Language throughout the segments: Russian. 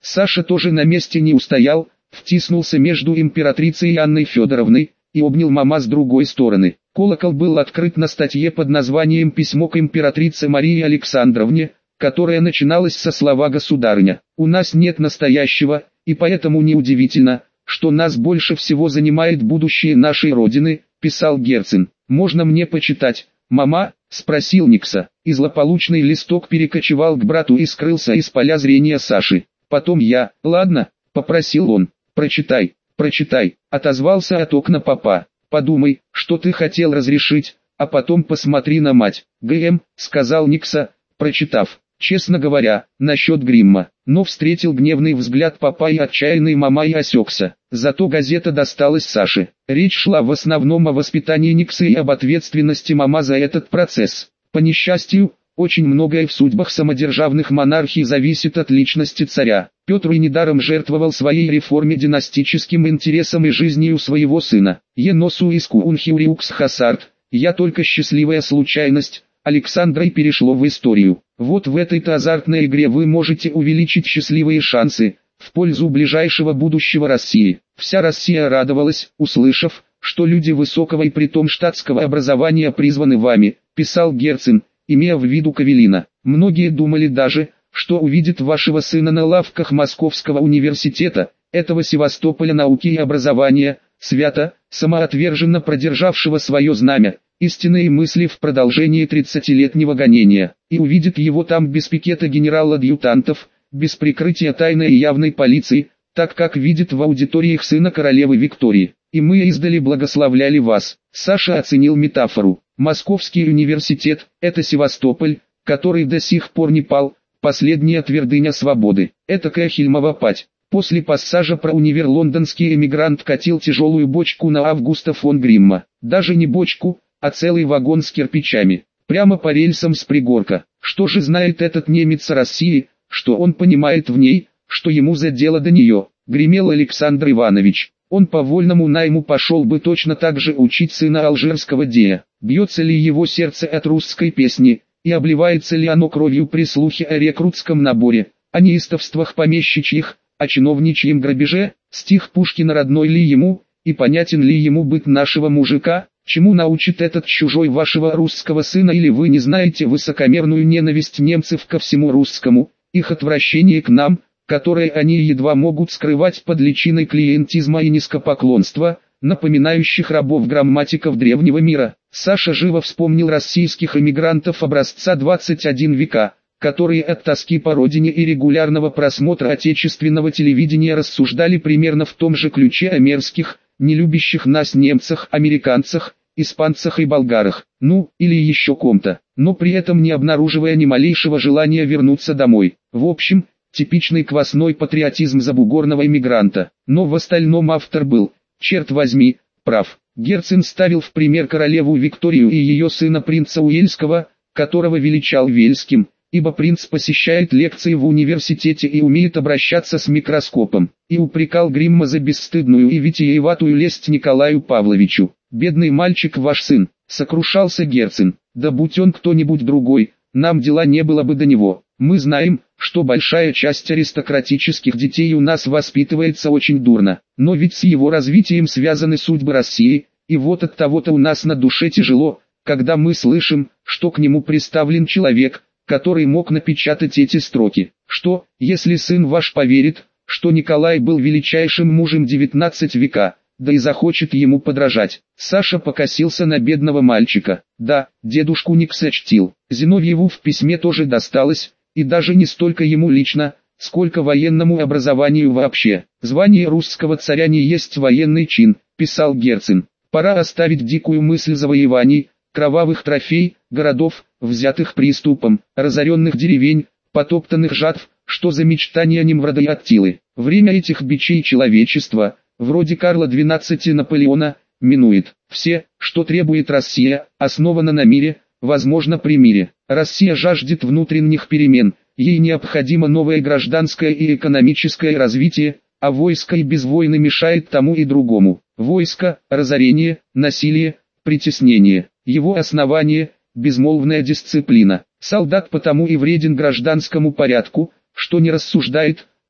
Саша тоже на месте не устоял, втиснулся между императрицей и Анной Федоровной, и обнял мама с другой стороны. Колокол был открыт на статье под названием «Письмо к императрице Марии Александровне», которая начиналась со слова «Государыня». «У нас нет настоящего, и поэтому неудивительно, что нас больше всего занимает будущее нашей Родины», писал Герцен. «Можно мне почитать, мама?» – спросил Никса. И злополучный листок перекочевал к брату и скрылся из поля зрения Саши. «Потом я...» «Ладно», – попросил он. «Прочитай, прочитай», – отозвался от окна папа. «Подумай, что ты хотел разрешить, а потом посмотри на мать». «ГМ», – сказал Никса, прочитав. Честно говоря, насчет гримма, но встретил гневный взгляд папа и отчаянный мама и осекся. Зато газета досталась Саше. Речь шла в основном о воспитании Никсы и об ответственности мама за этот процесс. По несчастью, очень многое в судьбах самодержавных монархий зависит от личности царя. Петр и недаром жертвовал своей реформе династическим интересом и жизнью своего сына. «Еносу иску унхиуриукс хасарт», «Я только счастливая случайность», Александрой перешло в историю. Вот в этой-то азартной игре вы можете увеличить счастливые шансы в пользу ближайшего будущего России. Вся Россия радовалась, услышав, что люди высокого и притом штатского образования призваны вами, писал Герцен, имея в виду Кавелина. Многие думали даже, что увидят вашего сына на лавках Московского университета, этого Севастополя науки и образования, свято, самоотверженно продержавшего свое знамя, истинные мысли в продолжении 30-летнего гонения, и увидит его там без пикета генерал-адъютантов, без прикрытия тайной и явной полиции, так как видит в аудиториях сына королевы Виктории. И мы издали благословляли вас. Саша оценил метафору. Московский университет – это Севастополь, который до сих пор не пал, последняя твердыня свободы. Этакая Хильмова пать. После пассажа про универ лондонский эмигрант катил тяжелую бочку на Августа фон Гримма. Даже не бочку, а целый вагон с кирпичами. Прямо по рельсам с пригорка. Что же знает этот немец о России, что он понимает в ней, что ему за дело до нее, гремел Александр Иванович. Он по вольному найму пошел бы точно так же учить сына алжирского дея. Бьется ли его сердце от русской песни, и обливается ли оно кровью при слухе о рекрутском наборе, о неистовствах помещичьих, о чиновничьем грабеже, стих Пушкина родной ли ему, и понятен ли ему быт нашего мужика? Чему научит этот чужой вашего русского сына, или вы не знаете высокомерную ненависть немцев ко всему русскому, их отвращение к нам, которое они едва могут скрывать под личиной клиентизма и низкопоклонства, напоминающих рабов-грамматиков древнего мира. Саша живо вспомнил российских эмигрантов образца 21 века, которые от тоски по родине и регулярного просмотра отечественного телевидения рассуждали примерно в том же ключе о мерзких, не любящих нас немцах, американцах, испанцах и болгарах, ну, или еще ком-то, но при этом не обнаруживая ни малейшего желания вернуться домой. В общем, типичный квасной патриотизм забугорного эмигранта, но в остальном автор был, черт возьми, прав. Герцен ставил в пример королеву Викторию и ее сына принца Уэльского, которого величал Вельским, ибо принц посещает лекции в университете и умеет обращаться с микроскопом, и упрекал Гримма за бесстыдную и витиеватую лесть Николаю Павловичу. «Бедный мальчик ваш сын», — сокрушался Герцен, — «да будь он кто-нибудь другой, нам дела не было бы до него. Мы знаем, что большая часть аристократических детей у нас воспитывается очень дурно, но ведь с его развитием связаны судьбы России, и вот от того-то у нас на душе тяжело, когда мы слышим, что к нему приставлен человек, который мог напечатать эти строки. Что, если сын ваш поверит, что Николай был величайшим мужем XIX века, да и захочет ему подражать?» Саша покосился на бедного мальчика. Да, дедушку Никса чтил. Зиновьеву в письме тоже досталось, и даже не столько ему лично, сколько военному образованию вообще. «Звание русского царя не есть военный чин», писал Герцен. «Пора оставить дикую мысль завоеваний, кровавых трофей, городов, взятых приступом, разоренных деревень, потоптанных жатв, что за мечтания Нимврода и Аттилы. Время этих бичей человечества, вроде Карла XII и Наполеона, минует. Все, что требует Россия, основано на мире, возможно при мире. Россия жаждет внутренних перемен, ей необходимо новое гражданское и экономическое развитие, а войско и без войны мешает тому и другому. Войско, разорение, насилие, притеснение. Его основание – безмолвная дисциплина. Солдат потому и вреден гражданскому порядку, что не рассуждает,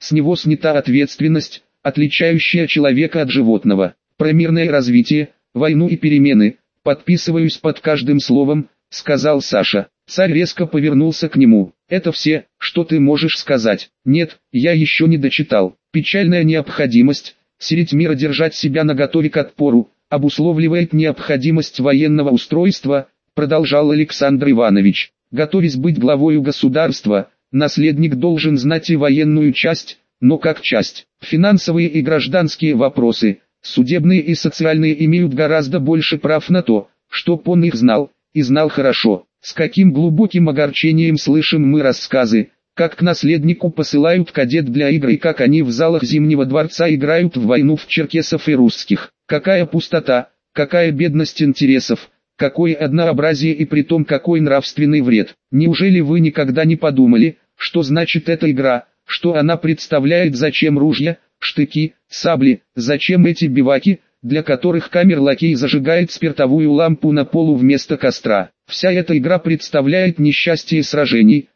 с него снята ответственность, отличающая человека от животного. Про мирное развитие, войну и перемены, подписываюсь под каждым словом, сказал Саша. Царь резко повернулся к нему. Это все, что ты можешь сказать? Нет, я еще не дочитал. Печальная необходимость, средь мира держать себя наготове к отпору, обусловливает необходимость военного устройства, продолжал Александр Иванович. Готовясь быть главою государства, наследник должен знать и военную часть, но как часть. Финансовые и гражданские вопросы, судебные и социальные имеют гораздо больше прав на то, чтоб он их знал, и знал хорошо. С каким глубоким огорчением слышим мы рассказы, как к наследнику посылают кадет для игр и как они в залах Зимнего дворца играют в войну в черкесов и русских. Какая пустота, какая бедность интересов, какое однообразие и притом какой нравственный вред. Неужели вы никогда не подумали, что значит эта игра, что она представляет, зачем ружья, штыки, сабли, зачем эти биваки, для которых камер-лакей зажигает спиртовую лампу на полу вместо костра. Вся эта игра представляет несчастье сражений,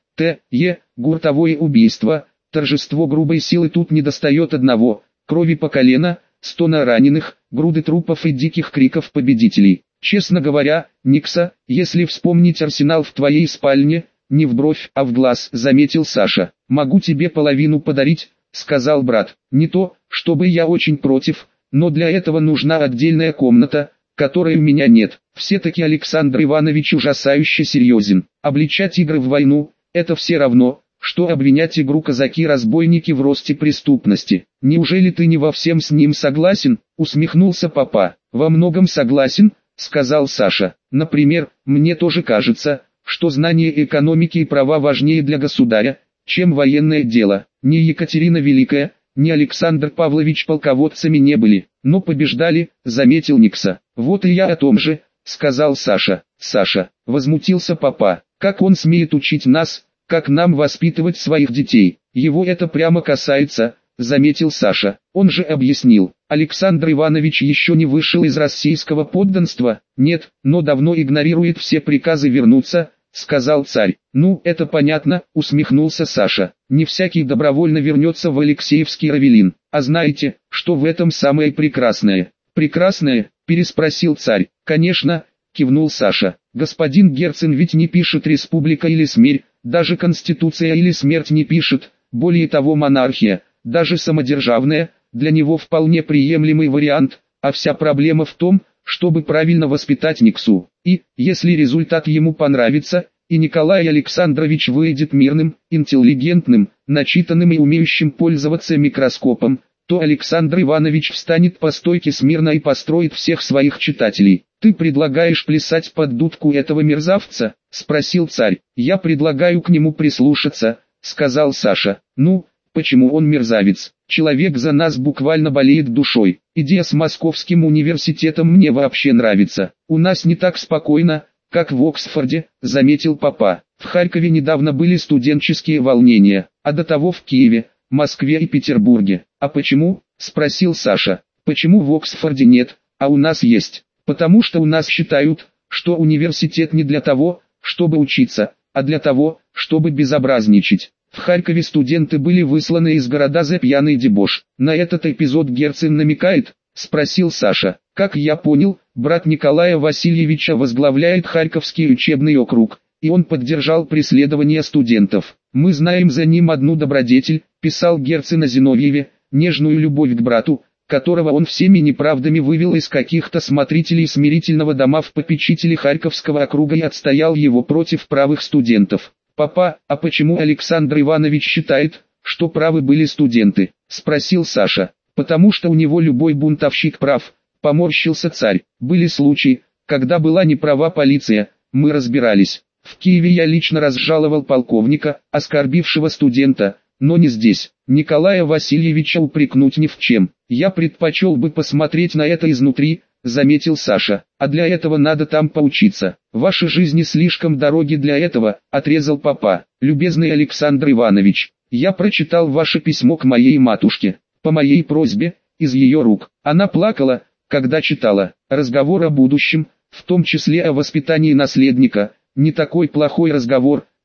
гуртовое убийство, торжество грубой силы. Тут недостает одного: крови по колено, стона раненых, груды трупов и диких криков победителей. Честно говоря, Никса, если вспомнить арсенал в твоей спальне, не в бровь, а в глаз, заметил Саша. Могу тебе половину подарить, сказал брат. Не то, чтобы я очень против, но для этого нужна отдельная комната, которой у меня нет. Все-таки Александр Иванович ужасающе серьезен. Обличать игры в войну – это все равно, что обвинять игру казаки-разбойники в росте преступности. Неужели ты не во всем с ним согласен? Усмехнулся папа. Во многом согласен, сказал Саша. Например, мне тоже кажется, что знание экономики и права важнее для государя, чем военное дело. Ни Екатерина Великая, ни Александр Павлович полководцами не были, но побеждали, заметил Никса. Вот и я о том же, сказал Саша. Саша, возмутился папа, как он смеет учить нас, как нам воспитывать своих детей? Его это прямо касается, заметил Саша. Он же объяснил. Александр Иванович еще не вышел из российского подданства? Нет, но давно игнорирует все приказы вернуться, сказал царь. Ну, это понятно, усмехнулся Саша. Не всякий добровольно вернется в Алексеевский Равелин. А знаете, что в этом самое прекрасное? Прекрасное? Переспросил царь. Конечно, кивнул Саша. Господин Герцен ведь не пишет республика или смерть, даже конституция или смерть не пишет. Более того, монархия, даже самодержавная, для него вполне приемлемый вариант, а вся проблема в том, чтобы правильно воспитать Никсу. И, если результат ему понравится, и Николай Александрович выйдет мирным, интеллигентным, начитанным и умеющим пользоваться микроскопом, то Александр Иванович встанет по стойке смирно и построит всех своих читателей. «Ты предлагаешь плясать под дудку этого мерзавца?» – спросил царь. «Я предлагаю к нему прислушаться», – сказал Саша. «Ну, почему он мерзавец? Человек за нас буквально болеет душой. Идея с Московским университетом мне вообще нравится. У нас не так спокойно, как в Оксфорде», – заметил папа. «В Харькове недавно были студенческие волнения, а до того в Киеве, Москве и Петербурге». «А почему?» – спросил Саша. «Почему в Оксфорде нет, а у нас есть?» «Потому что у нас считают, что университет не для того, чтобы учиться, а для того, чтобы безобразничать. В Харькове студенты были высланы из города за пьяный дебош». «На этот эпизод Герцен намекает?» – спросил Саша. «Как я понял, брат Николая Васильевича возглавляет Харьковский учебный округ, и он поддержал преследование студентов. Мы знаем за ним одну добродетель», – писал Герцен о Зиновьеве, «нежную любовь к брату, которого он всеми неправдами вывел из каких-то смотрителей смирительного дома в попечители Харьковского округа и отстоял его против правых студентов». «Папа, а почему Александр Иванович считает, что правы были студенты?» – спросил Саша. «Потому что у него любой бунтовщик прав», – поморщился царь. «Были случаи, когда была неправа полиция, мы разбирались. В Киеве я лично разжаловал полковника, оскорбившего студента, но не здесь. Николая Васильевича упрекнуть ни в чем. Я предпочел бы посмотреть на это изнутри», — заметил Саша. «А для этого надо там поучиться. Ваши жизни слишком дороги для этого», — отрезал папа. «Любезный Александр Иванович, я прочитал ваше письмо к моей матушке, по моей просьбе, из ее рук. Она плакала, когда читала. Разговор о будущем, в том числе о воспитании наследника, не такой плохой разговор», —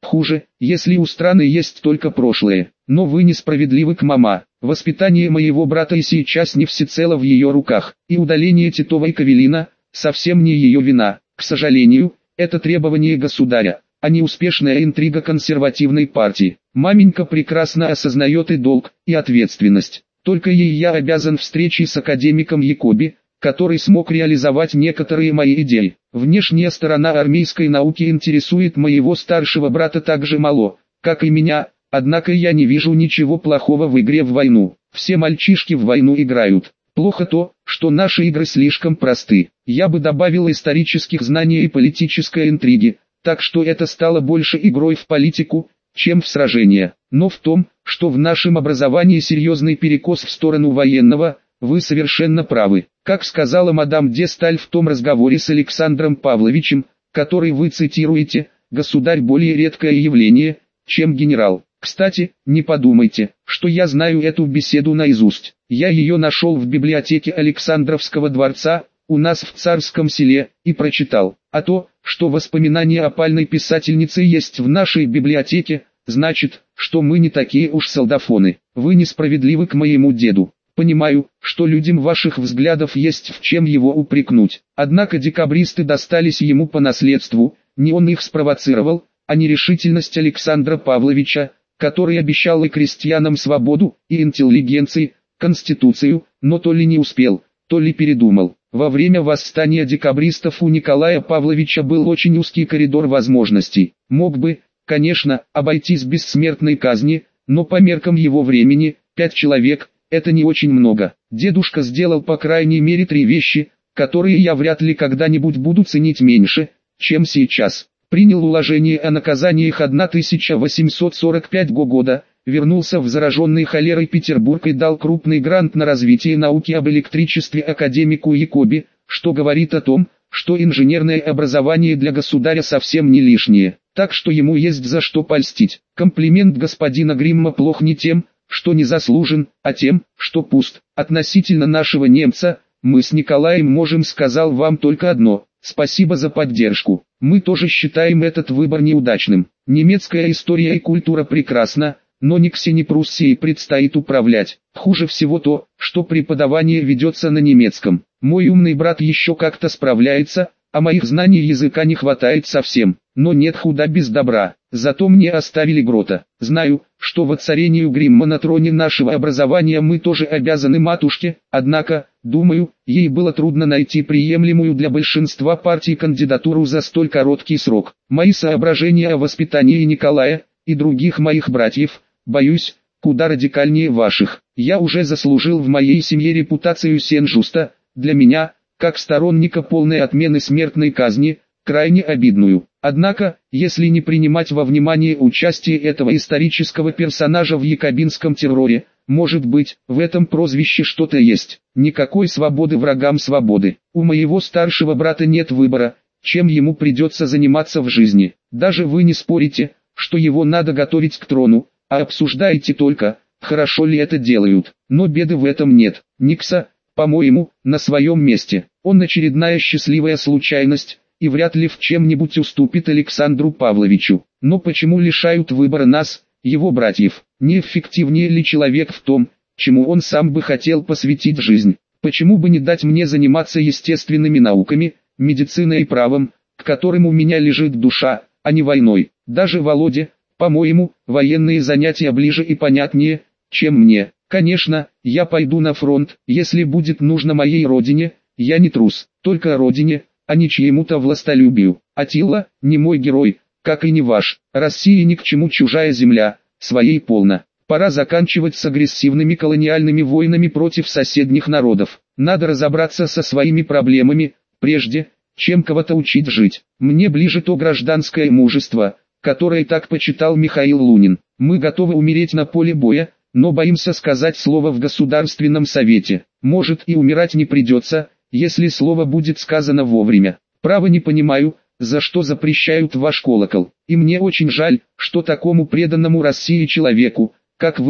Хуже, если у страны есть только прошлое. Но вы несправедливы к мама. Воспитание моего брата и сейчас не всецело в ее руках, и удаление Титова и Кавелина совсем не ее вина. К сожалению, это требование государя, а не успешная интрига консервативной партии. Маменька прекрасно осознает и долг, и ответственность. Только ей я обязан встречей с академиком Якоби, который смог реализовать некоторые мои идеи. Внешняя сторона армейской науки интересует моего старшего брата так же мало, как и меня, однако я не вижу ничего плохого в игре в войну. Все мальчишки в войну играют. Плохо то, что наши игры слишком просты. Я бы добавил исторических знаний и политической интриги, так что это стало больше игрой в политику, чем в сражения. Но в том, что в нашем образовании серьезный перекос в сторону военного, вы совершенно правы. Как сказала мадам де Сталь в том разговоре с Александром Павловичем, который вы цитируете, государь более редкое явление, чем генерал. Кстати, не подумайте, что я знаю эту беседу наизусть. Я ее нашел в библиотеке Александровского дворца, у нас в Царском селе, и прочитал. А то, что воспоминания опальной писательницы есть в нашей библиотеке, значит, что мы не такие уж солдафоны. Вы несправедливы к моему деду. Понимаю, что людям ваших взглядов есть в чем его упрекнуть. Однако декабристы достались ему по наследству, не он их спровоцировал, а нерешительность Александра Павловича, который обещал и крестьянам свободу, и интеллигенции, конституцию, но то ли не успел, то ли передумал. Во время восстания декабристов у Николая Павловича был очень узкий коридор возможностей. Мог бы, конечно, обойтись без смертной казни, но по меркам его времени, 5 человек, это не очень много. Дедушка сделал по крайней мере 3 вещи, которые я вряд ли когда-нибудь буду ценить меньше, чем сейчас. Принял уложение о наказаниях 1845 года, вернулся в зараженный холерой Петербург и дал крупный грант на развитие науки об электричестве академику Якоби, что говорит о том, что инженерное образование для государя совсем не лишнее, так что ему есть за что польстить. Комплимент господина Гримма плох не тем, что не заслужен, а тем, что пуст. Относительно нашего немца, мы с Николаем можем сказать вам только одно: спасибо за поддержку. Мы тоже считаем этот выбор неудачным. Немецкая история и культура прекрасна, но не Ксении Пруссии предстоит управлять. Хуже всего то, что преподавание ведется на немецком. Мой умный брат еще как-то справляется, а моих знаний языка не хватает совсем. Но нет худа без добра. Зато мне оставили Грота. Знаю, что воцарению Гримма на троне нашего образования мы тоже обязаны матушке, однако, думаю, ей было трудно найти приемлемую для большинства партий кандидатуру за столь короткий срок. Мои соображения о воспитании Николая и других моих братьев, боюсь, куда радикальнее ваших. Я уже заслужил в моей семье репутацию Сен-Жуста, для меня, как сторонника полной отмены смертной казни, крайне обидную. Однако, если не принимать во внимание участие этого исторического персонажа в якобинском терроре, может быть, в этом прозвище что-то есть. Никакой свободы врагам свободы. У моего старшего брата нет выбора, чем ему придется заниматься в жизни. Даже вы не спорите, что его надо готовить к трону, а обсуждаете только, хорошо ли это делают. Но беды в этом нет. Никса, по-моему, на своем месте. Он очередная счастливая случайность, и вряд ли в чем-нибудь уступит Александру Павловичу. Но почему лишают выбора нас, его братьев? Не эффективнее ли человек в том, чему он сам бы хотел посвятить жизнь? Почему бы не дать мне заниматься естественными науками, медициной и правом, к которым у меня лежит душа, а не войной? Даже Володе, по-моему, военные занятия ближе и понятнее, чем мне. Конечно, я пойду на фронт, если будет нужно моей родине, я не трус, только родине, а не чьему-то властолюбию. Аттила, не мой герой, как и не ваш. России ни к чему чужая земля, своей полно. Пора заканчивать с агрессивными колониальными войнами против соседних народов. Надо разобраться со своими проблемами, прежде, чем кого-то учить жить. Мне ближе то гражданское мужество, которое так почитал Михаил Лунин. Мы готовы умереть на поле боя, но боимся сказать слово в Государственном Совете. Может и умирать не придется, если слово будет сказано вовремя. Право не понимаю, за что запрещают ваш колокол. И мне очень жаль, что такому преданному России человеку, как вы,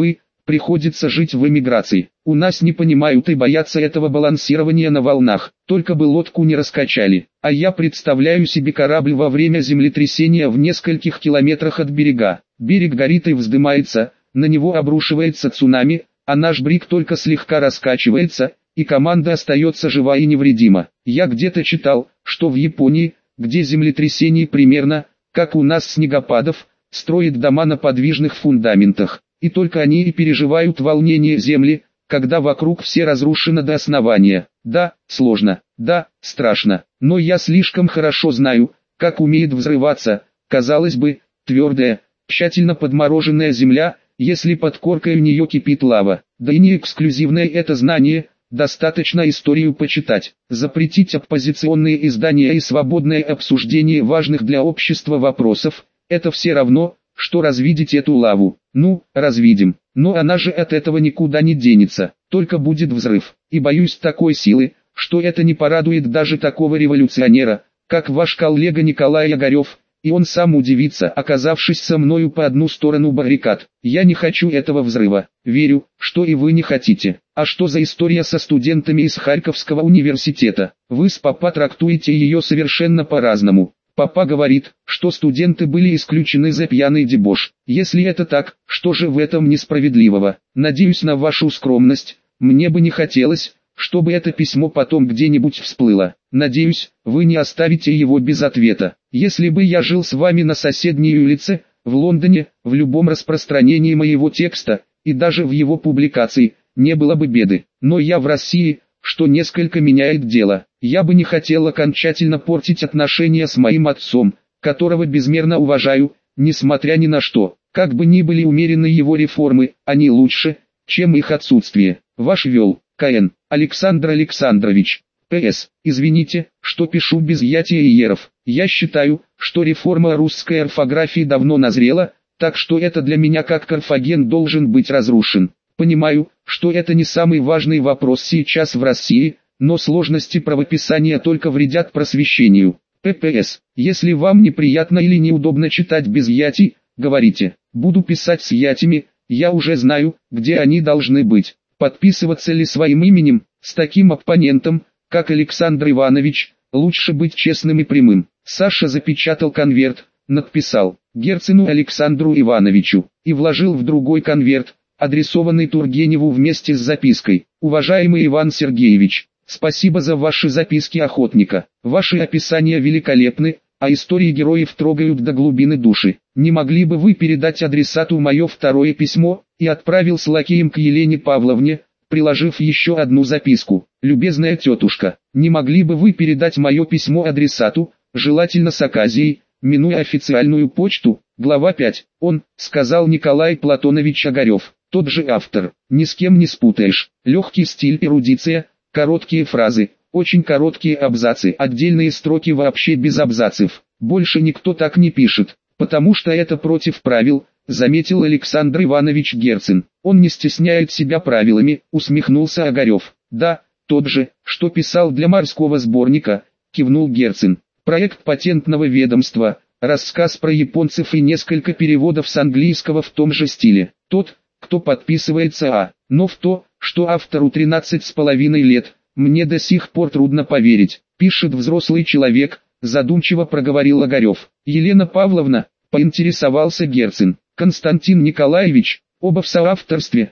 приходится жить в эмиграции. У нас не понимают и боятся этого балансирования на волнах, только бы лодку не раскачали. А я представляю себе корабль во время землетрясения в нескольких километрах от берега. Берег горит и вздымается, на него обрушивается цунами, а наш бриг только слегка раскачивается, и команда остается жива и невредима. Я где-то читал, что в Японии, где землетрясений примерно, как у нас снегопадов, строят дома на подвижных фундаментах, и только они и переживают волнение земли, когда вокруг все разрушено до основания. Да, сложно, да, страшно, но я слишком хорошо знаю, как умеет взрываться, казалось бы, твердая, тщательно подмороженная земля, если под коркой у нее кипит лава. Да и не эксклюзивное это знание, достаточно историю почитать. Запретить оппозиционные издания и свободное обсуждение важных для общества вопросов – это все равно, что развидеть эту лаву. Ну, развидим, но она же от этого никуда не денется, только будет взрыв. И боюсь такой силы, что это не порадует даже такого революционера, как ваш коллега Николай Огарев, и он сам удивится, оказавшись со мною по одну сторону баррикад. Я не хочу этого взрыва, верю, что и вы не хотите. А что за история со студентами из Харьковского университета? Вы с папа трактуете ее совершенно по-разному. Папа говорит, что студенты были исключены за пьяный дебош. Если это так, что же в этом несправедливого? Надеюсь на вашу скромность, мне бы не хотелось, чтобы это письмо потом где-нибудь всплыло. Надеюсь, вы не оставите его без ответа. Если бы я жил с вами на соседней улице, в Лондоне, в любом распространении моего текста, и даже в его публикации, не было бы беды. Но я в России, что несколько меняет дело. Я бы не хотел окончательно портить отношения с моим отцом, которого безмерно уважаю, несмотря ни на что. Как бы ни были умеренны его реформы, они лучше, чем их отсутствие. Ваш вел, К.Н. Александр Александрович. П.С. Извините, что пишу без ятия и еров. Я считаю, что реформа русской орфографии давно назрела, так что это для меня как Карфаген должен быть разрушен. Понимаю, что это не самый важный вопрос сейчас в России, но сложности правописания только вредят просвещению. ППС. Если вам неприятно или неудобно читать без ятий, говорите. Буду писать с ятями, я уже знаю, где они должны быть. Подписываться ли своим именем, с таким оппонентом, как Александр Иванович, лучше быть честным и прямым. Саша запечатал конверт, надписал Герцену Александру Ивановичу и вложил в другой конверт, адресованный Тургеневу вместе с запиской. Уважаемый Иван Сергеевич, спасибо за ваши записки охотника. Ваши описания великолепны, а истории героев трогают до глубины души. Не могли бы вы передать адресату мое второе письмо? И отправил с лакеем к Елене Павловне, приложив еще одну записку. Любезная тетушка, не могли бы вы передать мое письмо адресату, желательно с оказией, минуя официальную почту? Глава 5. Он, сказал Николай Платонович Огарев, тот же автор. Ни с кем не спутаешь. Легкий стиль, эрудиция, короткие фразы, очень короткие абзацы, отдельные строки вообще без абзацев. Больше никто так не пишет, потому что это против правил, заметил Александр Иванович Герцен. Он не стесняет себя правилами, усмехнулся Огарев. Да, тот же, что писал для морского сборника, кивнул Герцен. Проект патентного ведомства, рассказ про японцев и несколько переводов с английского в том же стиле. Тот, кто подписывается но в то, что автору 13,5 лет, мне до сих пор трудно поверить, пишет взрослый человек, задумчиво проговорил Огарев. Елена Павловна, поинтересовался Герцен. Константин Николаевич, оба в соавторстве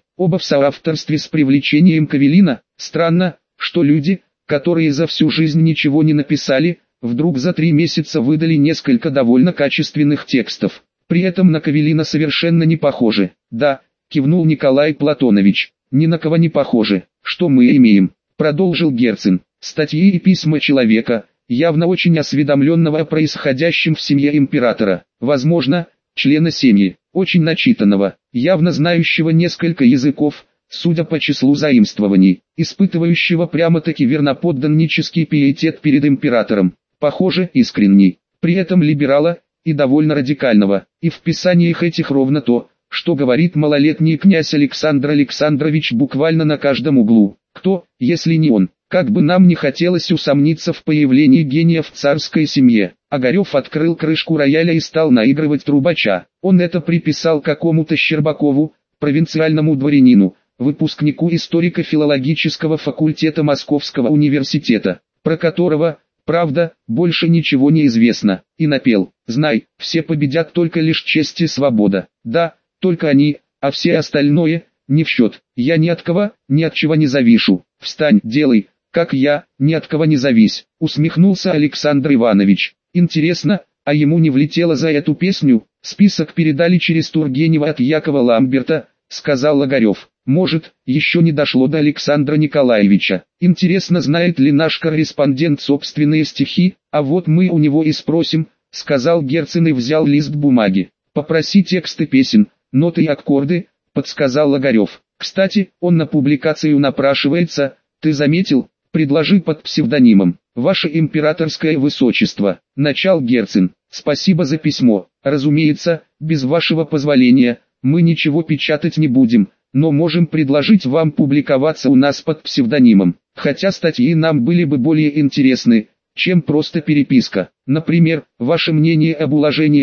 с привлечением Кавелина. Странно, что люди, которые за всю жизнь ничего не написали, вдруг за 3 месяца выдали несколько довольно качественных текстов. При этом на Кавелина совершенно не похожи. Да, кивнул Николай Платонович, ни на кого не похожи. Что мы имеем? Продолжил Герцен. Статьи и письма человека, явно очень осведомленного о происходящем в семье императора. Возможно, члена семьи, очень начитанного, явно знающего несколько языков, судя по числу заимствований, испытывающего прямо-таки верноподданнический пиетет перед императором, похоже, искренний, при этом либерала, и довольно радикального, и в писаниях этих ровно то, что говорит малолетний князь Александр Александрович буквально на каждом углу. Кто, если не он? Как бы нам не хотелось усомниться в появлении гения в царской семье. Огарев открыл крышку рояля и стал наигрывать трубача. Он это приписал какому-то Щербакову, провинциальному дворянину, выпускнику историко-филологического факультета Московского университета, про которого, правда, больше ничего не известно, и напел: «Знай, все победят, только лишь честь и свобода». Да, только они, а все остальное не в счет. Я ни от кого, ни от чего не завишу. Встань, делай, как я, ни от кого не завись, усмехнулся Александр Иванович. Интересно, а ему не влетело за эту песню? Список передали через Тургенева от Якова Ламберта, сказал Огарев. Может, еще не дошло до Александра Николаевича. Интересно, знает ли наш корреспондент собственные стихи? А вот мы у него и спросим, сказал Герцен и взял лист бумаги. Попроси тексты песен, ноты и аккорды, подсказал Огарев. Кстати, он на публикацию напрашивается, ты заметил? Предложи под псевдонимом. Ваше императорское высочество, начал Герцен. Спасибо за письмо. Разумеется, без вашего позволения, мы ничего печатать не будем, но можем предложить вам публиковаться у нас под псевдонимом. Хотя статьи нам были бы более интересны, чем просто переписка. Например, ваше мнение об уложении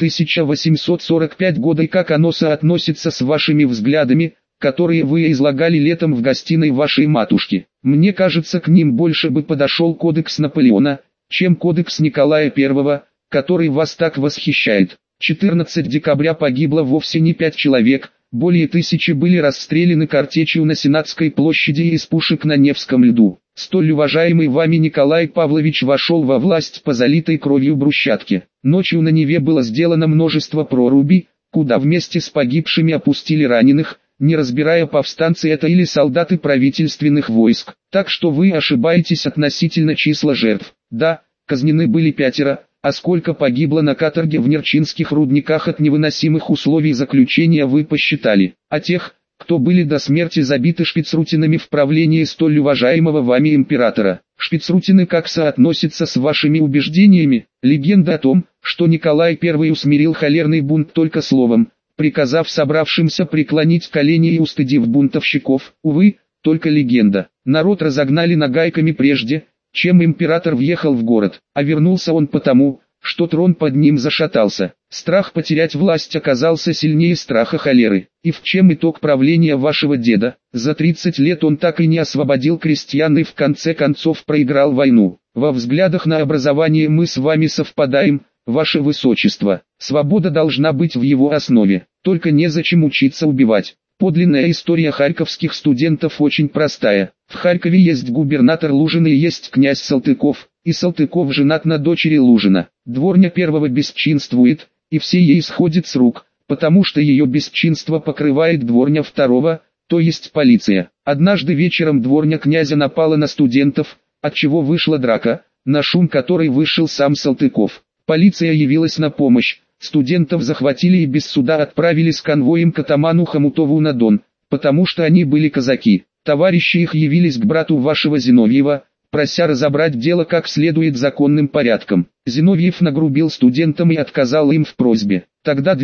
1845 года и как оно соотносится с вашими взглядами, которые вы излагали летом в гостиной вашей матушки. Мне кажется, к ним больше бы подошел кодекс Наполеона, чем кодекс Николая I, который вас так восхищает. 14 декабря погибло вовсе не 5 человек, более 1000 были расстреляны картечью на Сенатской площади и из пушек на Невском льду. Столь уважаемый вами Николай Павлович вошел во власть по залитой кровью брусчатке. Ночью на Неве было сделано множество прорубей, куда вместе с погибшими опустили раненых, не разбирая, повстанцы это или солдаты правительственных войск. Так что вы ошибаетесь относительно числа жертв. Да, казнены были 5, а сколько погибло на каторге в Нерчинских рудниках от невыносимых условий заключения вы посчитали. А тех, кто были до смерти забиты шпицрутинами в правлении столь уважаемого вами императора. Шпицрутины как соотносятся с вашими убеждениями? Легенда о том, что Николай I усмирил холерный бунт только словом, приказав собравшимся преклонить колени и устыдив бунтовщиков, увы, только легенда. Народ разогнали нагайками прежде, чем император въехал в город, а вернулся он потому, что трон под ним зашатался. Страх потерять власть оказался сильнее страха холеры. И в чем итог правления вашего деда? За 30 лет он так и не освободил крестьян и в конце концов проиграл войну. Во взглядах на образование мы с вами совпадаем, ваше высочество. Свобода должна быть в его основе, только незачем учиться убивать. Подлинная история харьковских студентов очень простая. В Харькове есть губернатор Лужин и есть князь Салтыков, и Салтыков женат на дочери Лужина. Дворня первого бесчинствует, и все ей сходит с рук, потому что ее бесчинство покрывает дворня второго, то есть полиция. Однажды вечером дворня князя напала на студентов, отчего вышла драка, на шум которой вышел сам Салтыков. Полиция явилась на помощь, студентов захватили и без суда отправили с конвоем к атаману Хомутову на Дон, потому что они были казаки. Товарищи их явились к брату вашего Зиновьева, прося разобрать дело как следует законным порядком. Зиновьев нагрубил студентам и отказал им в просьбе. Тогда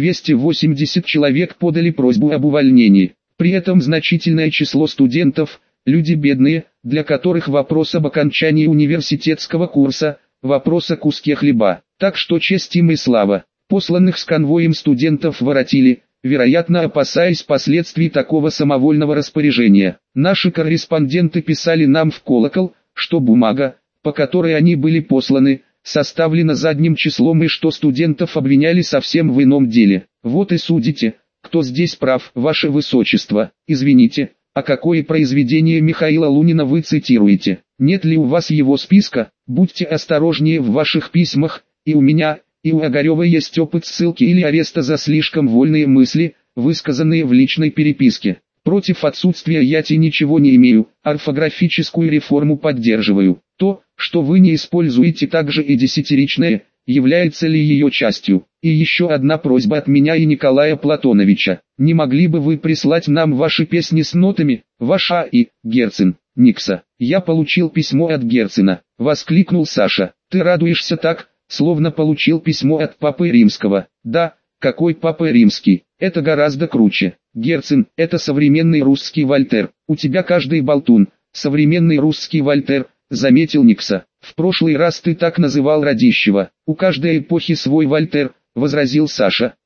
280 человек подали просьбу об увольнении. При этом значительное число студентов, люди бедные, для которых вопрос об окончании университетского курса, вопрос о куске хлеба. Так что честь им и слава. Посланных с конвоем студентов воротили, вероятно опасаясь последствий такого самовольного распоряжения. Наши корреспонденты писали нам в колокол, что бумага, по которой они были посланы, составлена задним числом и что студентов обвиняли совсем в ином деле. Вот и судите, кто здесь прав, ваше высочество. Извините, а какое произведение Михаила Лунина вы цитируете? Нет ли у вас его списка? Будьте осторожнее в ваших письмах, и у меня, и у Огарева есть опыт ссылки или ареста за слишком вольные мысли, высказанные в личной переписке. Против отсутствия яти ничего не имею, орфографическую реформу поддерживаю. То, что вы не используете также и десятиричное, является ли ее частью? И еще одна просьба от меня и Николая Платоновича. Не могли бы вы прислать нам ваши песни с нотами? Ваша и Герцен, Никса. Я получил письмо от Герцена, воскликнул Саша. Ты радуешься так, словно получил письмо от Папы Римского. Да, какой Папа Римский? Это гораздо круче. Герцен, это современный русский Вольтер. У тебя каждый болтун, современный русский Вольтер, заметил Никса. В прошлый раз ты так называл Радищева. У каждой эпохи свой Вольтер, возразил Саша.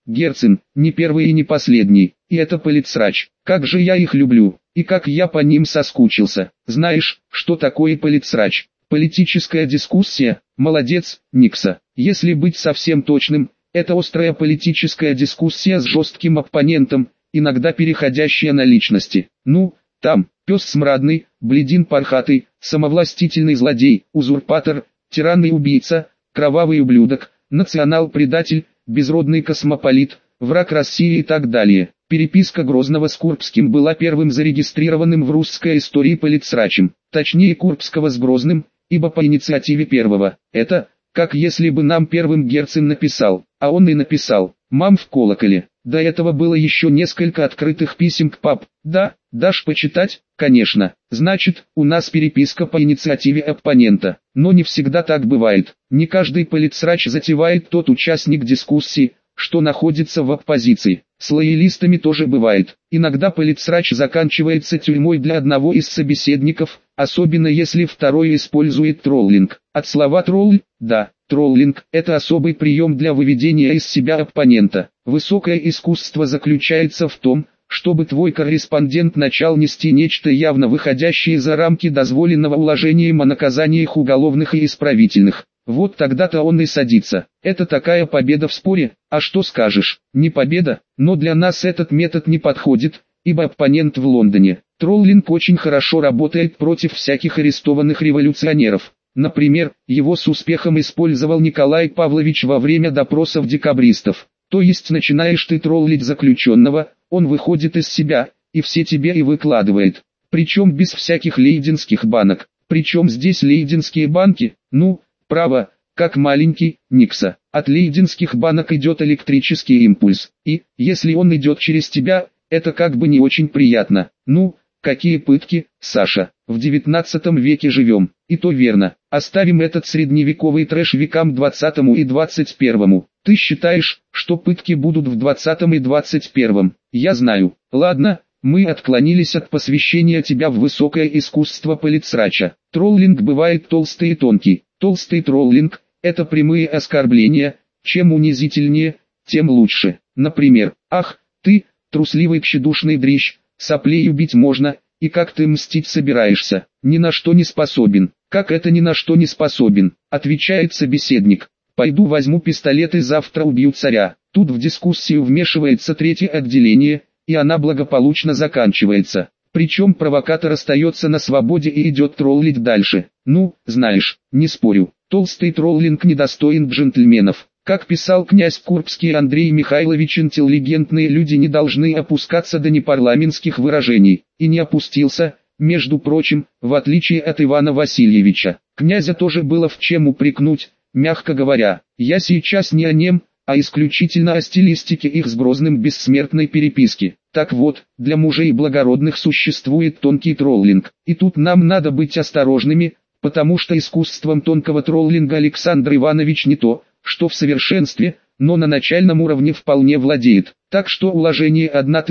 Герцен, не первый и не последний, и это политсрач. Как же я их люблю, и как я по ним соскучился. Знаешь, что такое политсрач? Политическая дискуссия, молодец, Никса. Если быть совсем точным, это острая политическая дискуссия с жестким оппонентом, иногда переходящая на личности. Ну, там, пес смрадный, бледин пархатый, самовластительный злодей, узурпатор, тиран и убийца, кровавый ублюдок, национал-предатель, безродный космополит, враг России и так далее. Переписка Грозного с Курбским была первым зарегистрированным в русской истории политсрачем, точнее Курбского с Грозным, ибо по инициативе первого. Это, как если бы нам первым Герцен написал, а он и написал, «Мам в колоколе». До этого было еще несколько открытых писем к пап. Да, дашь почитать? Конечно. Значит, у нас переписка по инициативе оппонента. Но не всегда так бывает. Не каждый политсрач затевает тот участник дискуссии, что находится в оппозиции. С лоялистами тоже бывает. Иногда политсрач заканчивается тюрьмой для одного из собеседников, особенно если второй использует троллинг. От слова «тролль», да, троллинг – это особый прием для выведения из себя оппонента. Высокое искусство заключается в том, чтобы твой корреспондент начал нести нечто явно выходящее за рамки дозволенного уложением о наказаниях уголовных и исправительных. Вот тогда-то он и садится. Это такая победа в споре, а что скажешь? Не победа, но для нас этот метод не подходит, ибо оппонент в Лондоне. Троллинг очень хорошо работает против всяких арестованных революционеров. Например, его с успехом использовал Николай Павлович во время допросов декабристов. То есть начинаешь ты троллить заключенного, он выходит из себя, и все тебе и выкладывает. Причем без всяких лейденских банок. Причем здесь лейденские банки? Ну, право, как маленький, Никса. От лейденских банок идет электрический импульс. И, если он идет через тебя, это как бы не очень приятно. Ну, какие пытки, Саша, в 19 веке живем. И то верно. Оставим этот средневековый трэш векам 20 и 21. Ты считаешь, что пытки будут в 20 и 21? Я знаю. Ладно, мы отклонились от посвящения тебя в высокое искусство политсрача. Троллинг бывает толстый и тонкий. Толстый троллинг – это прямые оскорбления, чем унизительнее, тем лучше. Например, «Ах, ты, трусливый тщедушный дрищ, соплей убить можно, и как ты мстить собираешься, ни на что не способен». «Как это ни на что не способен?» – отвечает собеседник. «Пойду возьму пистолет и завтра убью царя». Тут в дискуссию вмешивается третье отделение, и она благополучно заканчивается. Причем провокатор остается на свободе и идет троллить дальше. Ну, знаешь, не спорю, толстый троллинг недостоин джентльменов. Как писал князь Курбский Андрей Михайлович, интеллигентные люди не должны опускаться до непарламентских выражений. И не опустился, между прочим, в отличие от Ивана Васильевича. Князя тоже было в чем упрекнуть, мягко говоря. Я сейчас не о нем, а исключительно о стилистике их с Грозным бессмертной переписки. Так вот, для мужей благородных существует тонкий троллинг. И тут нам надо быть осторожными, потому что искусством тонкого троллинга Александр Иванович не то, что в совершенстве, но на начальном уровне вполне владеет. Так что уложение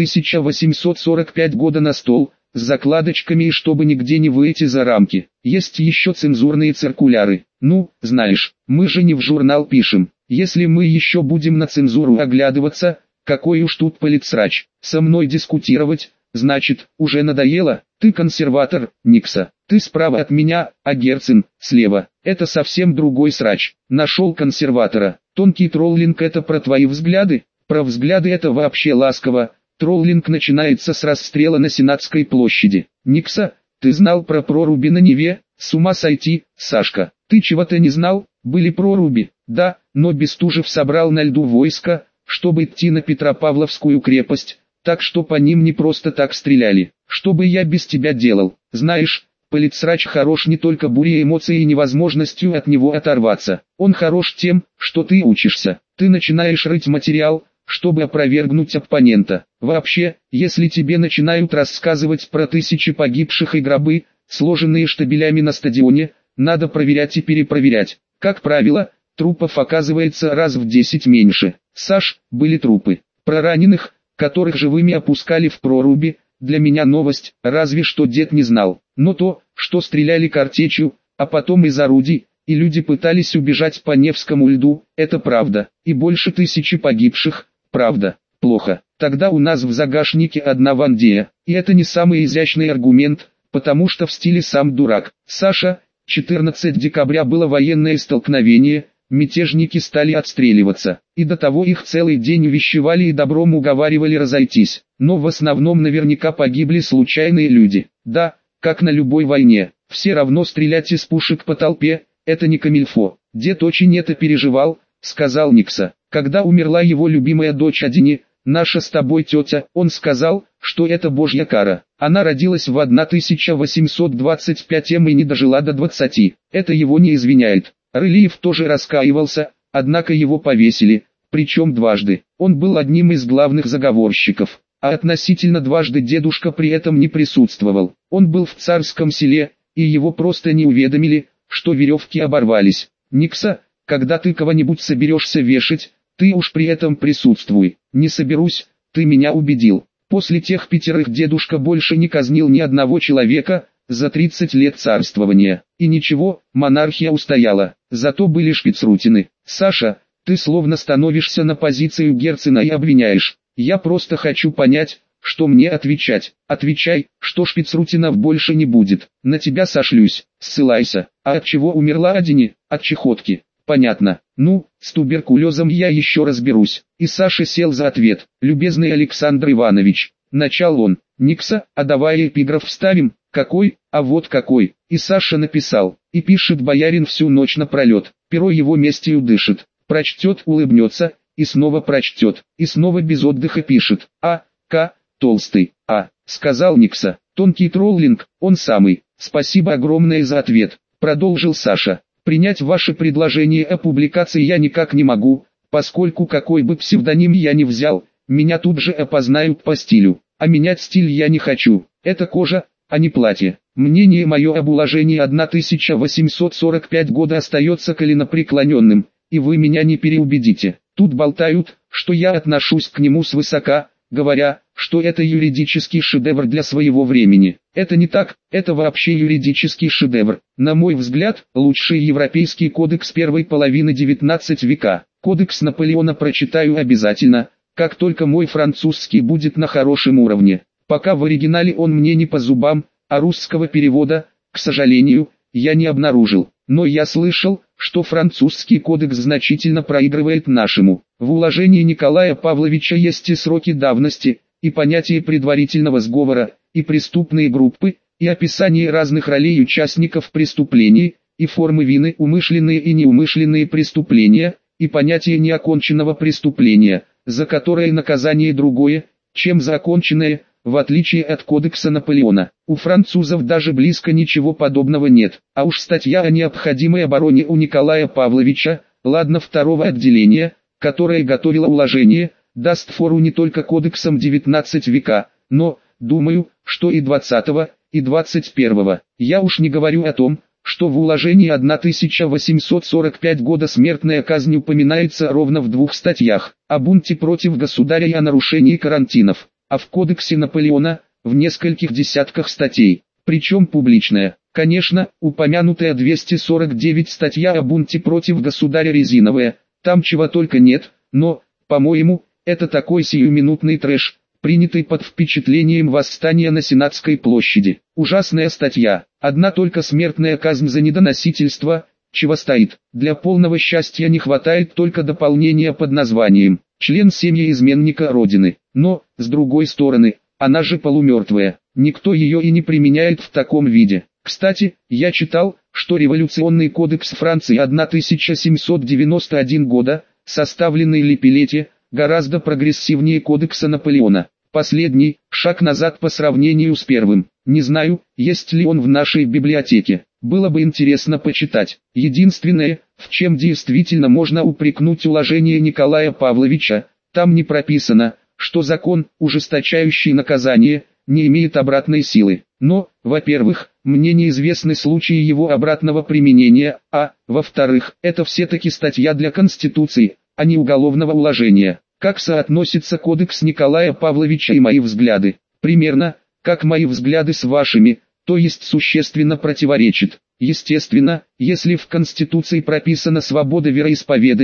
1845 года на стол, с закладочками и чтобы нигде не выйти за рамки. Есть еще цензурные циркуляры. Ну, знаешь, мы же не в журнал пишем. Если мы еще будем на цензуру оглядываться, какой уж тут политсрач. Со мной дискутировать, значит, уже надоело. Ты консерватор, Никса. Ты справа от меня, а Герцен слева. Это совсем другой срач. Нашел консерватора. Тонкий троллинг — это про твои взгляды? Про взгляды это вообще ласково. Троллинг начинается с расстрела на Сенатской площади. Никса, ты знал про проруби на Неве? С ума сойти, Сашка. Ты чего-то не знал? Были проруби, да, но Бестужев собрал на льду войско, чтобы идти на Петропавловскую крепость, так что по ним не просто так стреляли. Что бы я без тебя делал? Знаешь, политсрач хорош не только бурей эмоций и невозможностью от него оторваться. Он хорош тем, что ты учишься. Ты начинаешь рыть материал, чтобы опровергнуть оппонента. Вообще, если тебе начинают рассказывать про тысячи погибших и гробы, сложенные штабелями на стадионе, надо проверять и перепроверять. Как правило, трупов оказывается раз в 10 меньше. Саш, были трупы. Про раненых, которых живыми опускали в проруби, для меня новость, разве что дед не знал. Но то, что стреляли картечью, а потом из орудий, и люди пытались убежать по Невскому льду, это правда. И больше 1000 погибших, Правда, плохо. Тогда у нас в загашнике одна Вандея, и это не самый изящный аргумент, потому что в стиле «сам дурак». Саша, 14 декабря было военное столкновение, мятежники стали отстреливаться, и до того их целый день увещевали и добром уговаривали разойтись, но в основном наверняка погибли случайные люди. Да, как на любой войне, все равно стрелять из пушек по толпе, это не камильфо. Дед очень это переживал, сказал Никса. Когда умерла его любимая дочь Адини, наша с тобой тетя, он сказал, что это божья кара. Она родилась в 1825 и не дожила до 20. Это его не извиняет. Рылиев тоже раскаивался, однако его повесили, причем дважды. Он был одним из главных заговорщиков, а относительно дважды дедушка при этом не присутствовал. Он был в Царском Селе, и его просто не уведомили, что веревки оборвались. Никса, когда ты кого-нибудь соберешься вешать, ты уж при этом присутствуй. Не соберусь, ты меня убедил. После тех 5 дедушка больше не казнил ни одного человека за 30 лет царствования. И ничего, монархия устояла. Зато были шпицрутины. Саша, ты словно становишься на позицию Герцена и обвиняешь. Я просто хочу понять, что мне отвечать. Отвечай, что шпицрутинов больше не будет. На тебя сошлюсь. Ссылайся. А от чего умерла Адини? От чехотки. Понятно. Ну, с туберкулезом я еще разберусь. И Саша сел за ответ. Любезный Александр Иванович, начал он. Никса, а давай эпиграф вставим. Какой? А вот какой. И Саша написал. И пишет боярин всю ночь напролет. Перо его местью дышит. Прочтет, улыбнется, и снова прочтет. И снова без отдыха пишет. Толстый. Сказал Никса. Тонкий троллинг, он самый. Спасибо огромное за ответ. Продолжил Саша. Принять ваше предложение о публикации я никак не могу, поскольку какой бы псевдоним я ни взял, меня тут же опознают по стилю. А менять стиль я не хочу. Это кожа, а не платье. Мнение мое об уложении 1845 года остается коленопреклоненным, и вы меня не переубедите. Тут болтают, что я отношусь к нему свысока, говоря, что это юридический шедевр для своего времени. Это не так, это вообще юридический шедевр. На мой взгляд, лучший европейский кодекс первой половины 19 века. Кодекс Наполеона прочитаю обязательно, как только мой французский будет на хорошем уровне. Пока в оригинале он мне не по зубам, а русского перевода, к сожалению, я не обнаружил. Но я слышал, что французский кодекс значительно проигрывает нашему. В уложении Николая Павловича есть и сроки давности, и понятие предварительного сговора, и преступные группы, и описание разных ролей участников преступлений, и формы вины, умышленные и неумышленные преступления, и понятие неоконченного преступления, за которое наказание другое, чем за оконченное, в отличие от кодекса Наполеона. У французов даже близко ничего подобного нет. А уж статья о необходимой обороне у Николая Павловича, ладно, второго отделения, которое готовило уложение, даст фору не только кодексам 19 века, но, думаю, что и 20 и 21. Я уж не говорю о том, что в уложении 1845 года смертная казнь упоминается ровно в 2 статьях: о бунте против государя и о нарушении карантинов, а в кодексе Наполеона в нескольких десятках статей, причем публичная. Конечно, упомянутая 249 статья о бунте против государя резиновая, там чего только нет, но, по-моему, это такой сиюминутный трэш, принятый под впечатлением восстания на Сенатской площади. Ужасная статья, одна только смертная казнь за недоносительство, чего стоит. Для полного счастья не хватает только дополнения под названием «Член семьи изменника Родины». Но, с другой стороны, она же полумертвая, никто ее и не применяет в таком виде. Кстати, я читал, что революционный кодекс Франции 1791 года, составленный Лепелетье, гораздо прогрессивнее кодекса Наполеона. Последний – шаг назад по сравнению с первым. Не знаю, есть ли он в нашей библиотеке. Было бы интересно почитать. Единственное, в чем действительно можно упрекнуть уложение Николая Павловича, там не прописано, что закон, ужесточающий наказание, не имеет обратной силы. Но, во-первых, мне неизвестны случаи его обратного применения, а, во-вторых, это все-таки статья для Конституции, а не уголовного уложения. Как соотносится кодекс Николая Павловича и мои взгляды? Примерно, как мои взгляды с вашими, то есть существенно противоречит. Естественно, если в Конституции прописана свобода вероисповедания,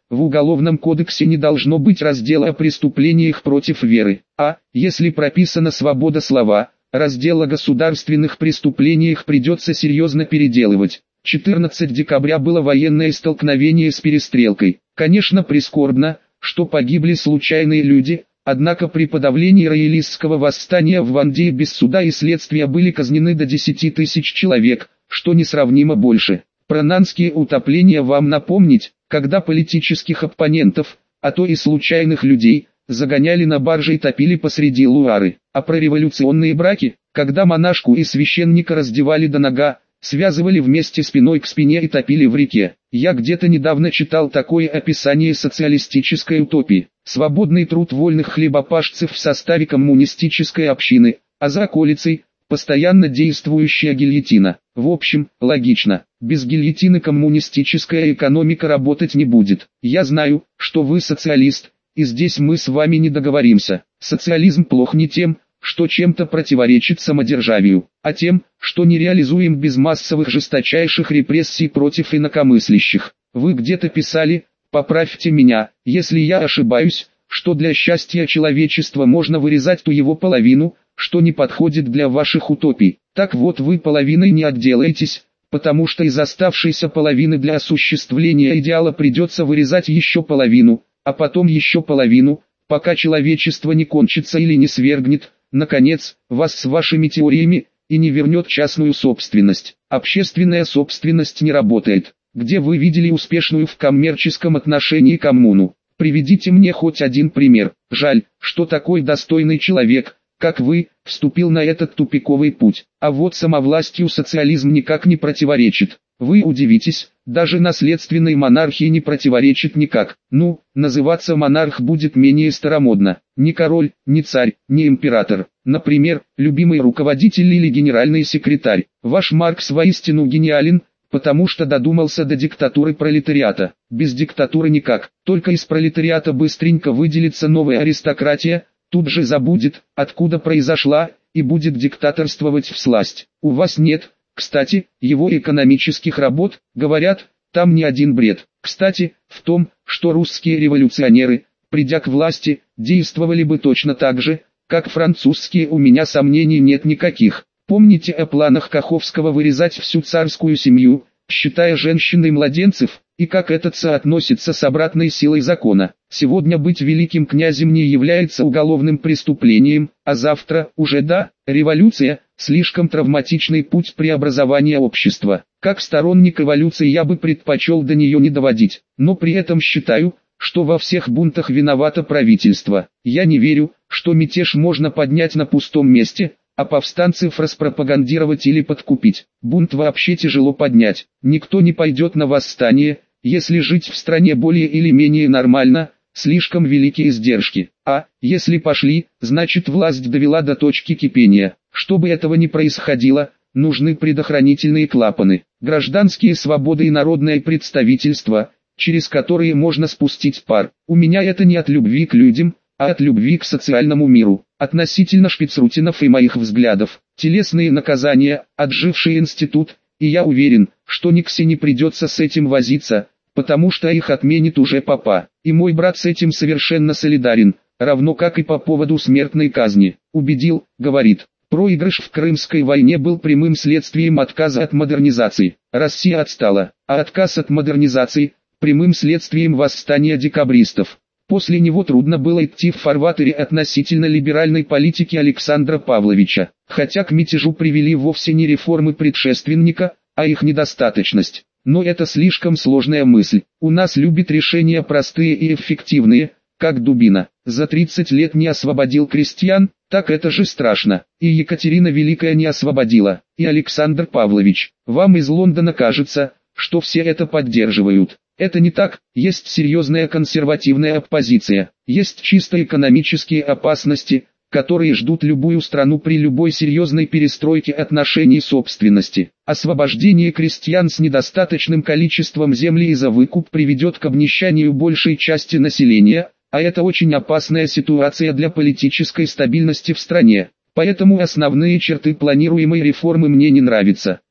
в Уголовном кодексе не должно быть раздела о преступлениях против веры, а, если прописана свобода слова, раздел о государственных преступлениях придется серьезно переделывать. 14 декабря было военное столкновение с перестрелкой. Конечно, прискорбно, что погибли случайные люди, однако при подавлении роялистского восстания в Вандее без суда и следствия были казнены до 10 тысяч человек, что несравнимо больше. Про нанские утопления вам напомнить, когда политических оппонентов, а то и случайных людей, загоняли на баржи и топили посреди Луары. А про революционные браки, когда монашку и священника раздевали до нога, связывали вместе спиной к спине и топили в реке. Я где-то недавно читал такое описание социалистической утопии. Свободный труд вольных хлебопашцев в составе коммунистической общины, а за околицей – постоянно действующая гильотина. В общем, логично, без гильотины коммунистическая экономика работать не будет. Я знаю, что вы социалист, и здесь мы с вами не договоримся. Социализм плох не тем, что чем-то противоречит самодержавию, а тем, что нереализуем без массовых жесточайших репрессий против инакомыслящих. Вы где-то писали, поправьте меня, если я ошибаюсь, что для счастья человечества можно вырезать ту его половину, что не подходит для ваших утопий. Так вот, вы половиной не отделаетесь, потому что из оставшейся половины для осуществления идеала придется вырезать еще половину, а потом еще половину, пока человечество не кончится или не свергнет, наконец, вас с вашими теориями, и не вернет частную собственность. Общественная собственность не работает. Где вы видели успешную в коммерческом отношении коммуну? Приведите мне хоть один пример. Жаль, что такой достойный человек, как вы, вступил на этот тупиковый путь. А вот самовластью социализм никак не противоречит. Вы удивитесь, даже наследственной монархии не противоречит никак. Ну, называться монарх будет менее старомодно. Ни король, ни царь, ни император. Например, любимый руководитель или генеральный секретарь. Ваш Маркс воистину гениален, потому что додумался до диктатуры пролетариата. Без диктатуры никак. Только из пролетариата быстренько выделится новая аристократия, тут же забудет, откуда произошла, и будет диктаторствовать всласть. У вас нет, кстати, его экономических работ, говорят, там не один бред. Кстати, в том, что русские революционеры, придя к власти, действовали бы точно так же, как французские, у меня сомнений нет никаких. Помните о планах Каховского вырезать всю царскую семью, считая женщин и младенцев, и как это соотносится с обратной силой закона? Сегодня быть великим князем не является уголовным преступлением, а завтра, уже да, революция, слишком травматичный путь преобразования общества. Как сторонник эволюции я бы предпочел до нее не доводить, но при этом считаю, что во всех бунтах виновато правительство. Я не верю, что мятеж можно поднять на пустом месте, а повстанцев распропагандировать или подкупить. Бунт вообще тяжело поднять. Никто не пойдет на восстание, если жить в стране более или менее нормально, слишком великие издержки. А, если пошли, значит власть довела до точки кипения. Чтобы этого не происходило, нужны предохранительные клапаны, гражданские свободы и народное представительство, через которые можно спустить пар. У меня это не от любви к людям, а от любви к социальному миру. Относительно шпицрутинов и моих взглядов, телесные наказания, отживший институт, и я уверен, что Никсе не придется с этим возиться, потому что их отменит уже папа. И мой брат с этим совершенно солидарен, равно как и по поводу смертной казни. Убедил, говорит, проигрыш в Крымской войне был прямым следствием отказа от модернизации. Россия отстала, а отказ от модернизации – прямым следствием восстания декабристов. После него трудно было идти в фарватере относительно либеральной политики Александра Павловича, хотя к мятежу привели вовсе не реформы предшественника, а их недостаточность. Но это слишком сложная мысль. У нас любят решения простые и эффективные, как дубина. За 30 лет не освободил крестьян, так это же страшно. И Екатерина Великая не освободила, и Александр Павлович. Вам из Лондона кажется, что все это поддерживают. Это не так, есть серьезная консервативная оппозиция, есть чисто экономические опасности, которые ждут любую страну при любой серьезной перестройке отношений собственности. Освобождение крестьян с недостаточным количеством земли и за выкуп приведет к обнищанию большей части населения, а это очень опасная ситуация для политической стабильности в стране. Поэтому основные черты планируемой реформы мне не нравятся.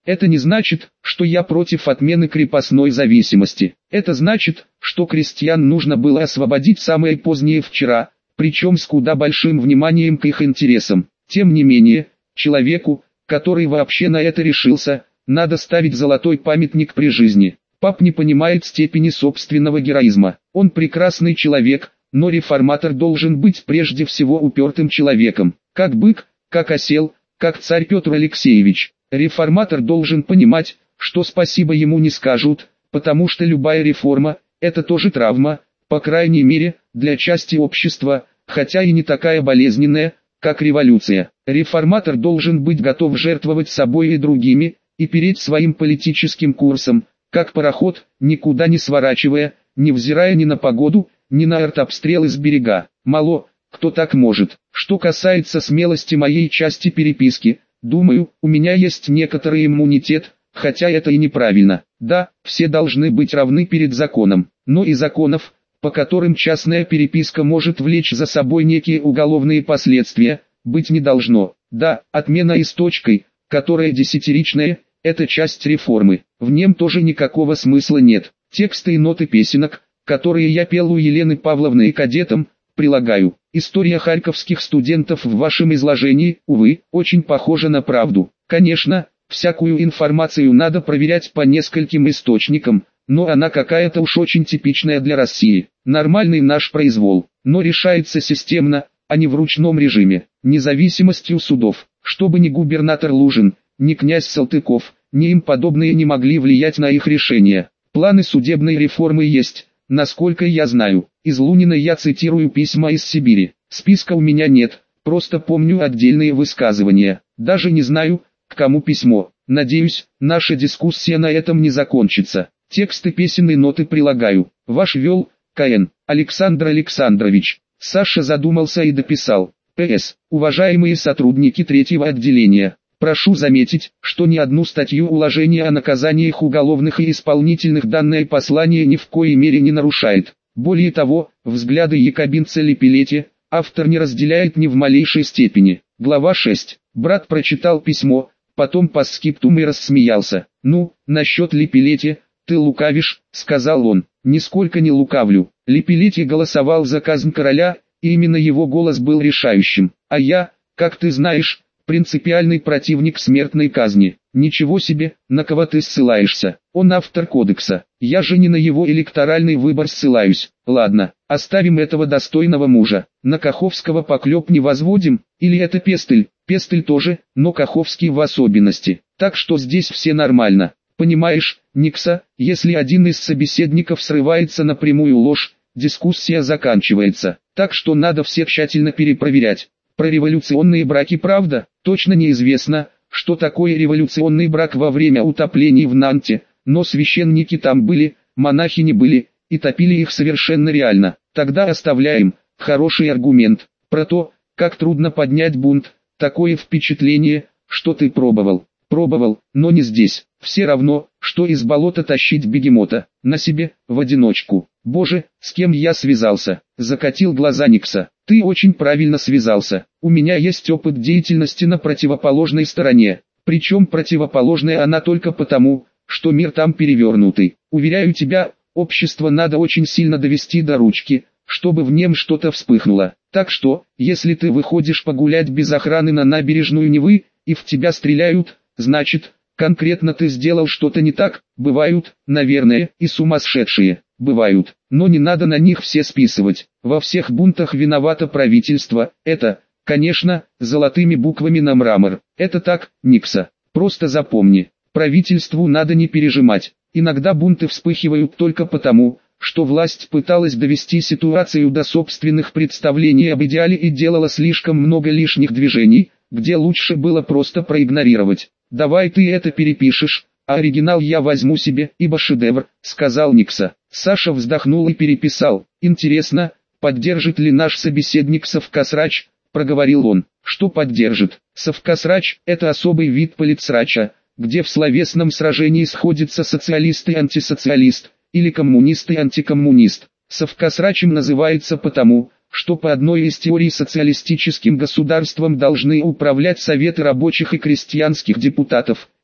Это не значит, что я против отмены крепостной зависимости. Это значит, что крестьян нужно было освободить самое позднее вчера, причем с куда большим вниманием к их интересам. Тем не менее, человеку, который вообще на это решился, надо ставить золотой памятник при жизни. Пап не понимает степени собственного героизма. Он прекрасный человек, но реформатор должен быть прежде всего упертым человеком. Как бык, как осел, как царь Петр Алексеевич. Реформатор должен понимать, что спасибо ему не скажут, потому что любая реформа – это тоже травма, по крайней мере, для части общества, хотя и не такая болезненная, как революция. Реформатор должен быть готов жертвовать собой и другими, и переть своим политическим курсом, как пароход, никуда не сворачивая, невзирая ни на погоду, ни на артобстрелы с берега. Мало, кто так может. Что касается смелости моей части переписки, думаю, у меня есть некоторый иммунитет, хотя это и неправильно. Да, все должны быть равны перед законом, но и законов, по которым частная переписка может влечь за собой некие уголовные последствия, быть не должно. Да, отмена и с точкой, которая десятиричная, это часть реформы. В нем тоже никакого смысла нет. Тексты и ноты песенок, которые я пел у Елены Павловны и кадетам, прилагаю. История харьковских студентов в вашем изложении, увы, очень похожа на правду. Конечно, всякую информацию надо проверять по нескольким источникам, но она какая-то уж очень типичная для России. Нормальный наш произвол, но решается системно, а не в ручном режиме. Независимостью судов, чтобы ни губернатор Лужин, ни князь Салтыков, ни им подобные не могли влиять на их решения. Планы судебной реформы есть, насколько я знаю. Из Лунина я цитирую письма из Сибири. Списка у меня нет, просто помню отдельные высказывания. Даже не знаю, к кому письмо. Надеюсь, наша дискуссия на этом не закончится. Тексты песен и ноты прилагаю. Ваш вел, К.Н. Александр Александрович. Саша задумался и дописал. П.С. Уважаемые сотрудники третьего отделения. Прошу заметить, что ни одну статью уложения о наказаниях уголовных и исполнительных данное послание ни в коей мере не нарушает. Более того, взгляды якобинца Лепелети автор не разделяет ни в малейшей степени. Глава 6. Брат прочитал письмо, потом постскриптум и рассмеялся. «Ну, насчет Лепелети, ты лукавишь», — сказал он. «Нисколько не лукавлю. Лепелети голосовал за казнь короля, и именно его голос был решающим. А я, как ты знаешь, принципиальный противник смертной казни». «Ничего себе, на кого ты ссылаешься? Он автор кодекса. Я же не на его электоральный выбор ссылаюсь. Ладно, оставим этого достойного мужа. На Каховского поклеп не возводим, или это Пестель? Пестель тоже, но Каховский в особенности. Так что здесь все нормально. Понимаешь, Никса, если один из собеседников срывается на прямую ложь, дискуссия заканчивается. Так что надо все тщательно перепроверять. Про революционные браки правда, точно неизвестно, что такое революционный брак во время утоплений в Нанте, но священники там были, монахини были, и топили их совершенно реально. Тогда оставляем, хороший аргумент. Про то, как трудно поднять бунт, такое впечатление, что ты пробовал. Пробовал, но не здесь. Все равно, что из болота тащить бегемота, на себе, в одиночку. Боже, с кем я связался? Закатил глаза Никса. Ты очень правильно связался. У меня есть опыт деятельности на противоположной стороне. Причем противоположная она только потому, что мир там перевернутый. Уверяю тебя, общество надо очень сильно довести до ручки, чтобы в нем что-то вспыхнуло. Так что, если ты выходишь погулять без охраны на набережную Невы, и в тебя стреляют, значит, конкретно ты сделал что-то не так. Бывают, наверное, и сумасшедшие. Бывают, но не надо на них все списывать. Во всех бунтах виновато правительство. Это, конечно, золотыми буквами на мрамор. Это так, Никса. Просто запомни, правительству надо не пережимать. Иногда бунты вспыхивают только потому, что власть пыталась довести ситуацию до собственных представлений об идеале и делала слишком много лишних движений, где лучше было просто проигнорировать. Давай ты это перепишешь, а оригинал я возьму себе, ибо шедевр, сказал Никса. Саша вздохнул и переписал. Интересно, поддержит ли наш собеседник совкасрач, проговорил он. Что поддержит? Совкасрач – это особый вид политсрача, где в словесном сражении сходятся социалист и антисоциалист, или коммунист и антикоммунист. Совкасрачем называется потому, что по одной из теорий социалистическим государством должны управлять советы рабочих и крестьянских депутатов,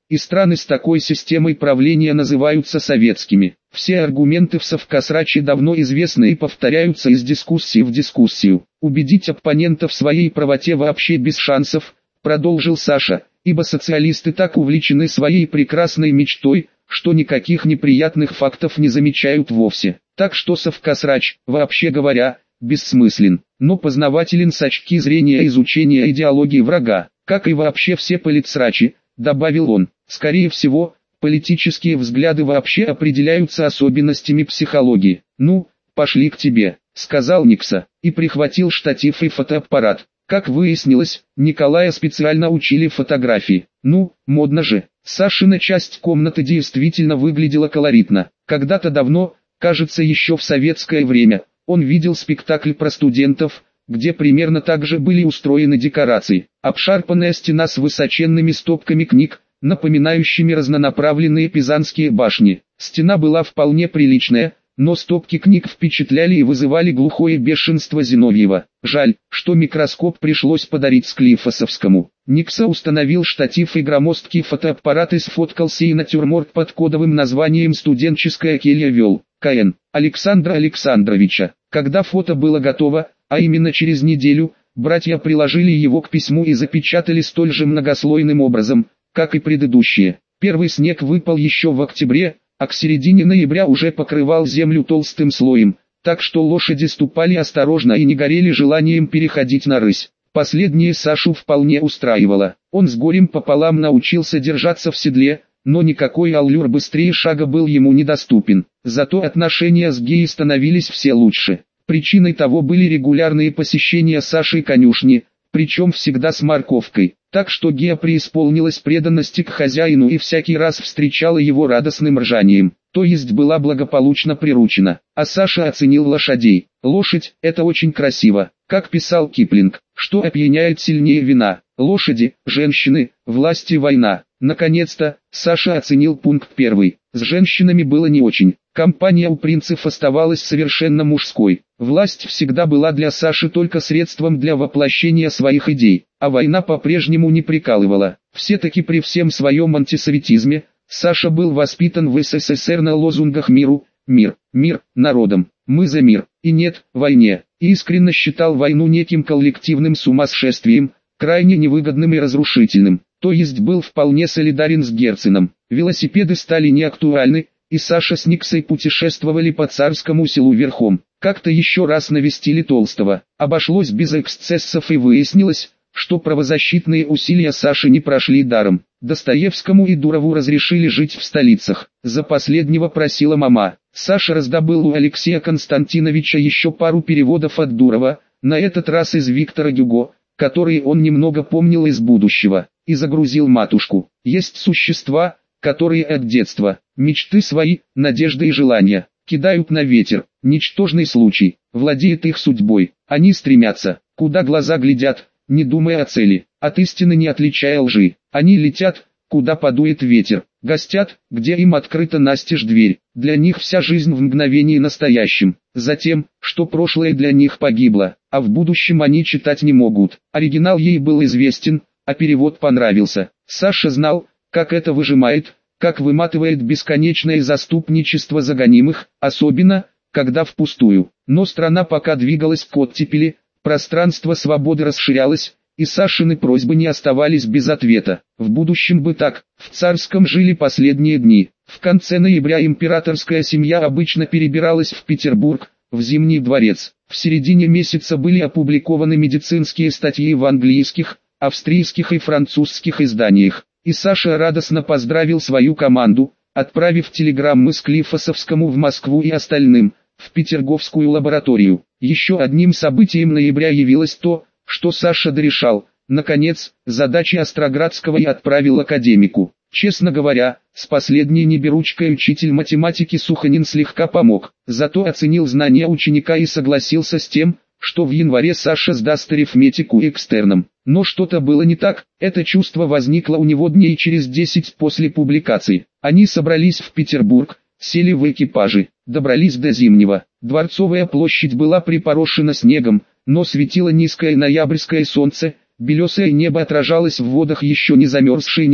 и страны с такой системой правления называются советскими. Все аргументы в Совкасраче давно известны и повторяются из дискуссии в дискуссию. Убедить оппонента в своей правоте вообще без шансов, продолжил Саша, ибо социалисты так увлечены своей прекрасной мечтой, что никаких неприятных фактов не замечают вовсе. Так что Совкасрач, вообще говоря, бессмыслен, но познавателен с точки зрения изучения идеологии врага, как и вообще все политсрачи, добавил он. Скорее всего, политические взгляды вообще определяются особенностями психологии. Ну, пошли к тебе, сказал Никса, и прихватил штатив и фотоаппарат. Как выяснилось, Николая специально учили фотографии. Ну, модно же. Сашина часть комнаты действительно выглядела колоритно. Когда-то давно, кажется еще в советское время, он видел спектакль про студентов, где примерно так же были устроены декорации. Обшарпанная стена с высоченными стопками книг, напоминающими разнонаправленные пизанские башни. Стена была вполне приличная, но стопки книг впечатляли и вызывали глухое бешенство Зиновьева. Жаль, что микроскоп пришлось подарить Склифосовскому. Никса установил штатив и громоздкий фотоаппарат и сфоткался, и натюрморт под кодовым названием «Студенческая келья» вел К.Н. Александра Александровича. Когда фото было готово, а именно через неделю, братья приложили его к письму и запечатали столь же многослойным образом, как и предыдущие. Первый снег выпал еще в октябре, а к середине ноября уже покрывал землю толстым слоем, так что лошади ступали осторожно и не горели желанием переходить на рысь. Последнее Сашу вполне устраивало. Он с горем пополам научился держаться в седле, но никакой аллюр быстрее шага был ему недоступен. Зато отношения с Геей становились все лучше. Причиной того были регулярные посещения Саши конюшни, причем всегда с морковкой. Так что Гея преисполнилась преданности к хозяину и всякий раз встречала его радостным ржанием, то есть была благополучно приручена. А Саша оценил лошадей. Лошадь – это очень красиво, как писал Киплинг, что опьяняет сильнее вина. Лошади, женщины, власть и война. Наконец-то, Саша оценил пункт первый. С женщинами было не очень. Компания у принцев оставалась совершенно мужской. Власть всегда была для Саши только средством для воплощения своих идей, а война по-прежнему не прикалывала. Все-таки при всем своем антисоветизме, Саша был воспитан в СССР на лозунгах «Миру», «Мир», «Мир», «Народом», «Мы за мир» и «Нет» войне. И искренне считал войну неким коллективным сумасшествием, крайне невыгодным и разрушительным. То есть был вполне солидарен с Герценом. Велосипеды стали неактуальны, и Саша с Никсой путешествовали по Царскому селу верхом. Как-то еще раз навестили Толстого. Обошлось без эксцессов и выяснилось, что правозащитные усилия Саши не прошли даром. Достоевскому и Дурову разрешили жить в столицах. За последнего просила мама. Саша раздобыл у Алексея Константиновича еще пару переводов от Дурова, на этот раз из Виктора Гюго, которые он немного помнил из будущего, и загрузил матушку. Есть существа, которые от детства, мечты свои, надежды и желания, кидают на ветер. Ничтожный случай, владеет их судьбой. Они стремятся, куда глаза глядят, не думая о цели, от истины не отличая лжи. Они летят, куда подует ветер, гостят, где им открыта настежь дверь. Для них вся жизнь в мгновении настоящем. Затем, что прошлое для них погибло, а в будущем они читать не могут. Оригинал ей был известен, а перевод понравился. Саша знал, как это выжимает, как выматывает бесконечное заступничество за гонимых, особенно, когда впустую. Но страна пока двигалась к оттепели, пространство свободы расширялось, и Сашины просьбы не оставались без ответа. В будущем бы так, в Царском жили последние дни. В конце ноября императорская семья обычно перебиралась в Петербург, в Зимний дворец. В середине месяца были опубликованы медицинские статьи в английских, австрийских и французских изданиях. И Саша радостно поздравил свою команду, отправив телеграммы Склифосовскому в Москву и остальным, в Петерговскую лабораторию. Еще одним событием ноября явилось то, что Саша дорешал. Наконец, задачи Остроградского и отправил академику. Честно говоря, с последней неберучкой учитель математики Суханин слегка помог, зато оценил знания ученика и согласился с тем, что в январе Саша сдаст арифметику экстерном. Но что-то было не так, это чувство возникло у него дней через 10 после публикации. Они собрались в Петербург, сели в экипажи, добрались до Зимнего. Дворцовая площадь была припорошена снегом, но светило низкое ноябрьское солнце, белесое небо отражалось в водах еще не замерзшей Невы,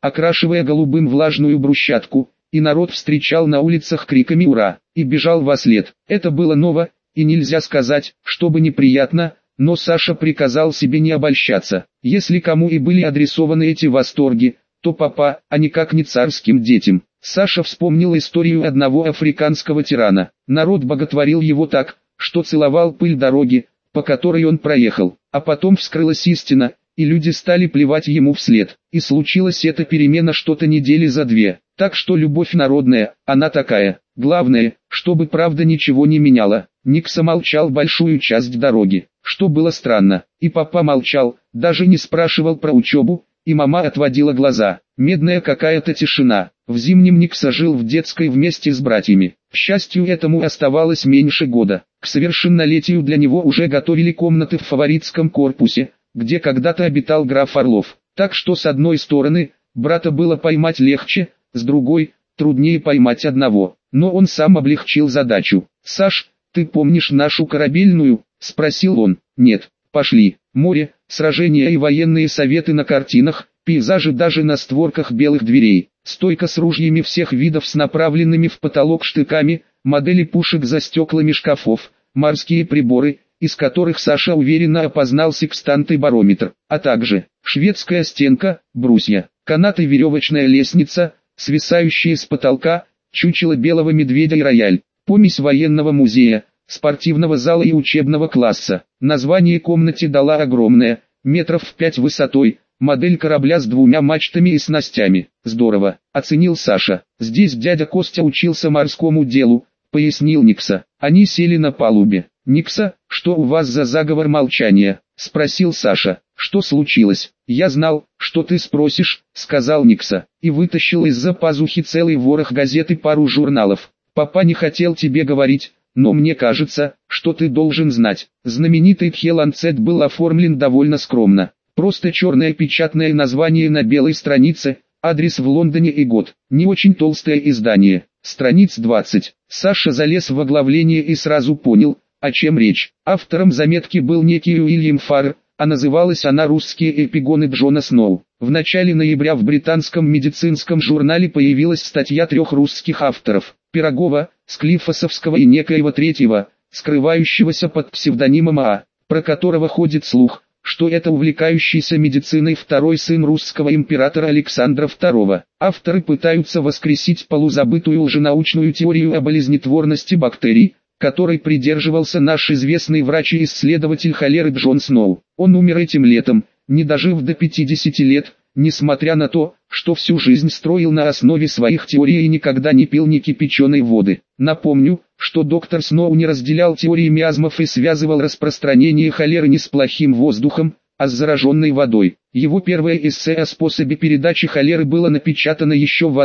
окрашивая голубым влажную брусчатку, и народ встречал на улицах криками «Ура!» и бежал во след. Это было ново, и нельзя сказать, чтобы неприятно, но Саша приказал себе не обольщаться. Если кому и были адресованы эти восторги, то папа, а никак не царским детям. Саша вспомнил историю одного африканского тирана. Народ боготворил его так, что целовал пыль дороги, по которой он проехал. А потом вскрылась истина, и люди стали плевать ему вслед. И случилась эта перемена что-то недели за две. Так что любовь народная, она такая. Главное, чтобы правда ничего не меняла. Никса молчал большую часть дороги, что было странно. И папа молчал, даже не спрашивал про учебу, и мама отводила глаза. Медная какая-то тишина. В зимнем Никса жил в детской вместе с братьями. К счастью, этому оставалось меньше года. К совершеннолетию для него уже готовили комнаты в фаворитском корпусе, где когда-то обитал граф Орлов. Так что с одной стороны, брата было поймать легче, с другой, труднее поймать одного. Но он сам облегчил задачу. «Саш, ты помнишь нашу корабельную?» – спросил он. «Нет, пошли. Море, сражения и военные советы на картинах, пейзажи даже на створках белых дверей, стойка с ружьями всех видов с направленными в потолок штыками, модели пушек за стеклами шкафов, морские приборы, из которых Саша уверенно опознал секстант и барометр, а также шведская стенка, брусья, канат и веревочная лестница, свисающие с потолка, чучело белого медведя и рояль, помесь военного музея, спортивного зала и учебного класса. Название комнате дала огромная, метров в 5 высотой, модель корабля с 2 мачтами и снастями. «Здорово», — оценил Саша. «Здесь дядя Костя учился морскому делу», — пояснил Никса. Они сели на палубе. «Никса, что у вас за заговор молчания?» — спросил Саша. «Что случилось?» «Я знал, что ты спросишь», — сказал Никса, и вытащил из-за пазухи целый ворох газет и пару журналов. «Папа не хотел тебе говорить, но мне кажется, что ты должен знать». Знаменитый Тхе-Ланцет был оформлен довольно скромно. Просто черное печатное название на белой странице, адрес в Лондоне и год. Не очень толстое издание. Страниц 20. Саша залез в оглавление и сразу понял, о чем речь. Автором заметки был некий Уильям Фарр, а называлась она «Русские эпигоны Джона Сноу». В начале ноября в британском медицинском журнале появилась статья 3 русских авторов – Пирогова, Склифосовского и некоего третьего, скрывающегося под псевдонимом А, про которого ходит слух, что это увлекающийся медициной второй сын русского императора Александра II. Авторы пытаются воскресить полузабытую лженаучную теорию о болезнетворности бактерий, которой придерживался наш известный врач и исследователь холеры Джон Сноу. Он умер этим летом, не дожив до 50 лет, несмотря на то, что всю жизнь строил на основе своих теорий и никогда не пил ни кипяченой воды. Напомню, что доктор Сноу не разделял теории миазмов и связывал распространение холеры не с плохим воздухом, а с зараженной водой. Его первое эссе о способе передачи холеры было напечатано еще в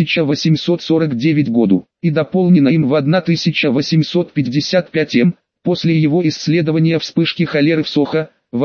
1849 году, и дополнено им в 1855 после его исследования вспышки холеры в Сохо, в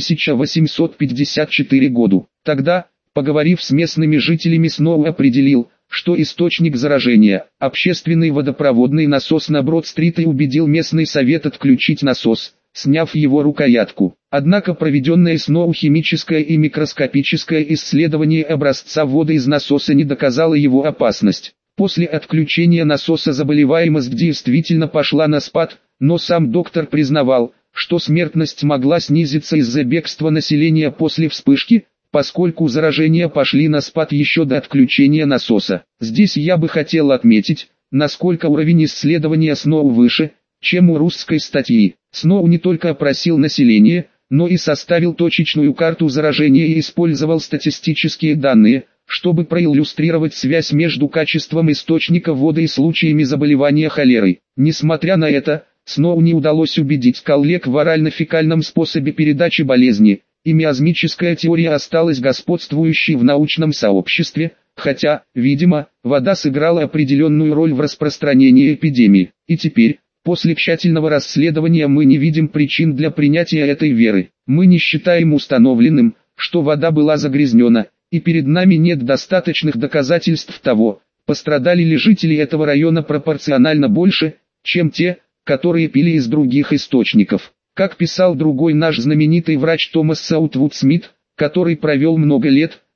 1854 году. Тогда, поговорив с местными жителями, Сноу определил, что источник заражения – общественный водопроводный насос на Брод-стрит, и убедил местный совет отключить насос, сняв его рукоятку. Однако проведенное Сноу химическое и микроскопическое исследование образца воды из насоса не доказало его опасность. После отключения насоса заболеваемость действительно пошла на спад, но сам доктор признавал, что смертность могла снизиться из-за бегства населения после вспышки, поскольку заражения пошли на спад еще до отключения насоса. Здесь я бы хотел отметить, насколько уровень исследования Сноу выше, чем у русской статьи. Сноу не только опросил население, но и составил точечную карту заражения и использовал статистические данные, чтобы проиллюстрировать связь между качеством источника воды и случаями заболевания холерой. Несмотря на это, Сноу не удалось убедить коллег в орально-фекальном способе передачи болезни, и миазмическая теория осталась господствующей в научном сообществе, хотя, видимо, вода сыграла определенную роль в распространении эпидемии. И теперь, после тщательного расследования, мы не видим причин для принятия этой веры. Мы не считаем установленным, что вода была загрязнена, и перед нами нет достаточных доказательств того, пострадали ли жители этого района пропорционально больше, чем те, которые пили из других источников. Как писал другой наш знаменитый врач Томас Саутвуд Смит, который провел много лет,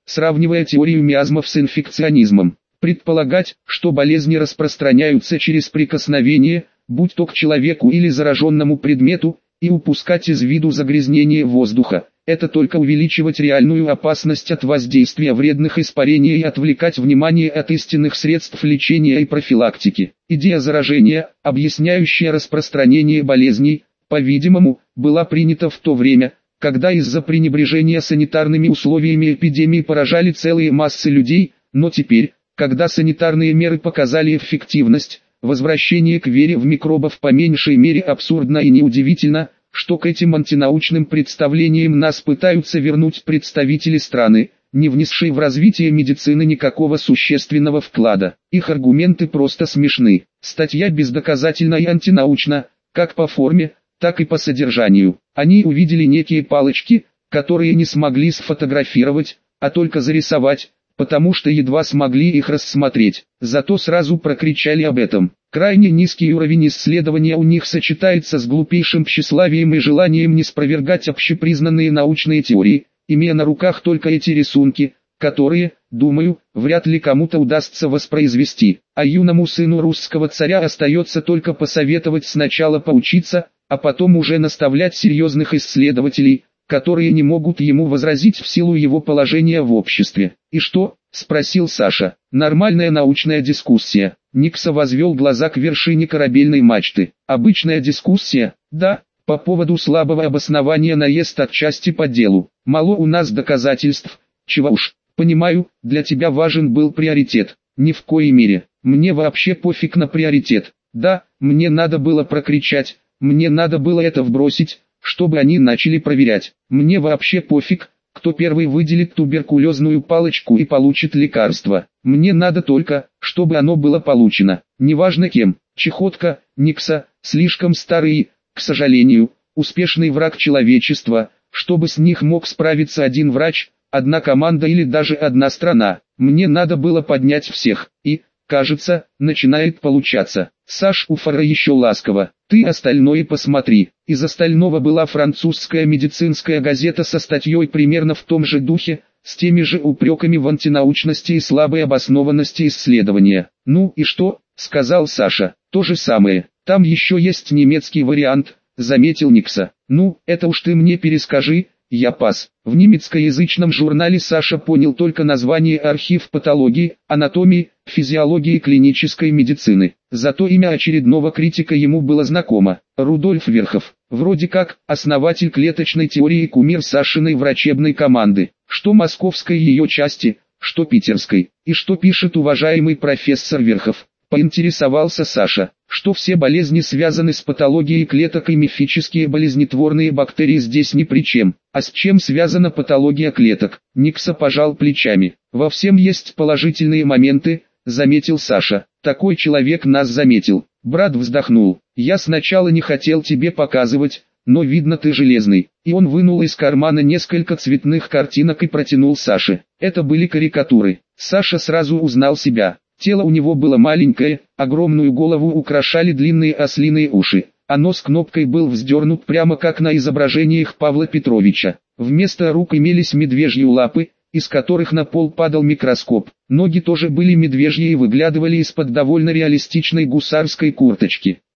сравнивая теорию миазмов с инфекционизмом. Предполагать, что болезни распространяются через прикосновение, будь то к человеку или зараженному предмету, и упускать из виду загрязнение воздуха, это только увеличивать реальную опасность от воздействия вредных испарений и отвлекать внимание от истинных средств лечения и профилактики. Идея заражения, объясняющая распространение болезней, по-видимому, была принята в то время, когда из-за пренебрежения санитарными условиями эпидемии поражали целые массы людей, но теперь, когда санитарные меры показали эффективность, возвращение к вере в микробов по меньшей мере абсурдно и неудивительно, что к этим антинаучным представлениям нас пытаются вернуть представители страны, не внесшей в развитие медицины никакого существенного вклада. Их аргументы просто смешны. Статья бездоказательна и антинаучна, как по форме, так и по содержанию. Они увидели некие палочки, которые не смогли сфотографировать, а только зарисовать, потому что едва смогли их рассмотреть. Зато сразу прокричали об этом. Крайне низкий уровень исследования у них сочетается с глупейшим тщеславием и желанием не спровергать общепризнанные научные теории, имея на руках только эти рисунки, которые, думаю, вряд ли кому-то удастся воспроизвести. А юному сыну русского царя остается только посоветовать сначала поучиться, а потом уже наставлять серьезных исследователей, которые не могут ему возразить в силу его положения в обществе. «И что?» – спросил Саша. «Нормальная научная дискуссия». Никса возвел глаза к вершине корабельной мачты. «Обычная дискуссия? Да, по поводу слабого обоснования наезд отчасти по делу. Мало у нас доказательств, чего уж. Понимаю, для тебя важен был приоритет. Ни в коей мере. Мне вообще пофиг на приоритет. Да, мне надо было прокричать, мне надо было это вбросить, чтобы они начали проверять. Мне вообще пофиг, кто первый выделит туберкулезную палочку и получит лекарство. Мне надо только, чтобы оно было получено. Неважно кем. Чехотка, Никса, слишком старый, к сожалению, успешный враг человечества, чтобы с них мог справиться один врач, одна команда или даже одна страна. Мне надо было поднять всех. И, кажется, начинает получаться. Саш Уфара еще ласково. Ты остальное посмотри. Из остального была французская медицинская газета со статьей примерно в том же духе, с теми же упреками в антинаучности и слабой обоснованности исследования. «Ну и что?» – сказал Саша. «То же самое. Там еще есть немецкий вариант», – заметил Никса. «Ну, это уж ты мне перескажи». Я пас. В немецкоязычном журнале Саша понял только название «Архив патологии, анатомии, физиологии клинической медицины». Зато имя очередного критика ему было знакомо. Рудольф Верхов. Вроде как, основатель клеточной теории и кумир Сашиной врачебной команды. Что московской ее части, что питерской. И что пишет уважаемый профессор Верхов. Поинтересовался Саша, что все болезни связаны с патологией клеток и мифические болезнетворные бактерии здесь ни при чем. А с чем связана патология клеток? Никса пожал плечами. Во всем есть положительные моменты, заметил Саша. Такой человек нас заметил. Брат вздохнул. Я сначала не хотел тебе показывать, но видно ты железный. И он вынул из кармана несколько цветных картинок и протянул Саше. Это были карикатуры. Саша сразу узнал себя. Тело у него было маленькое, огромную голову украшали длинные ослиные уши, а нос кнопкой был вздернут прямо как на изображениях Павла Петровича. Вместо рук имелись медвежьи лапы, из которых на пол падал микроскоп. Ноги тоже были медвежьи и выглядывали из-под довольно реалистичной гусарской курточки.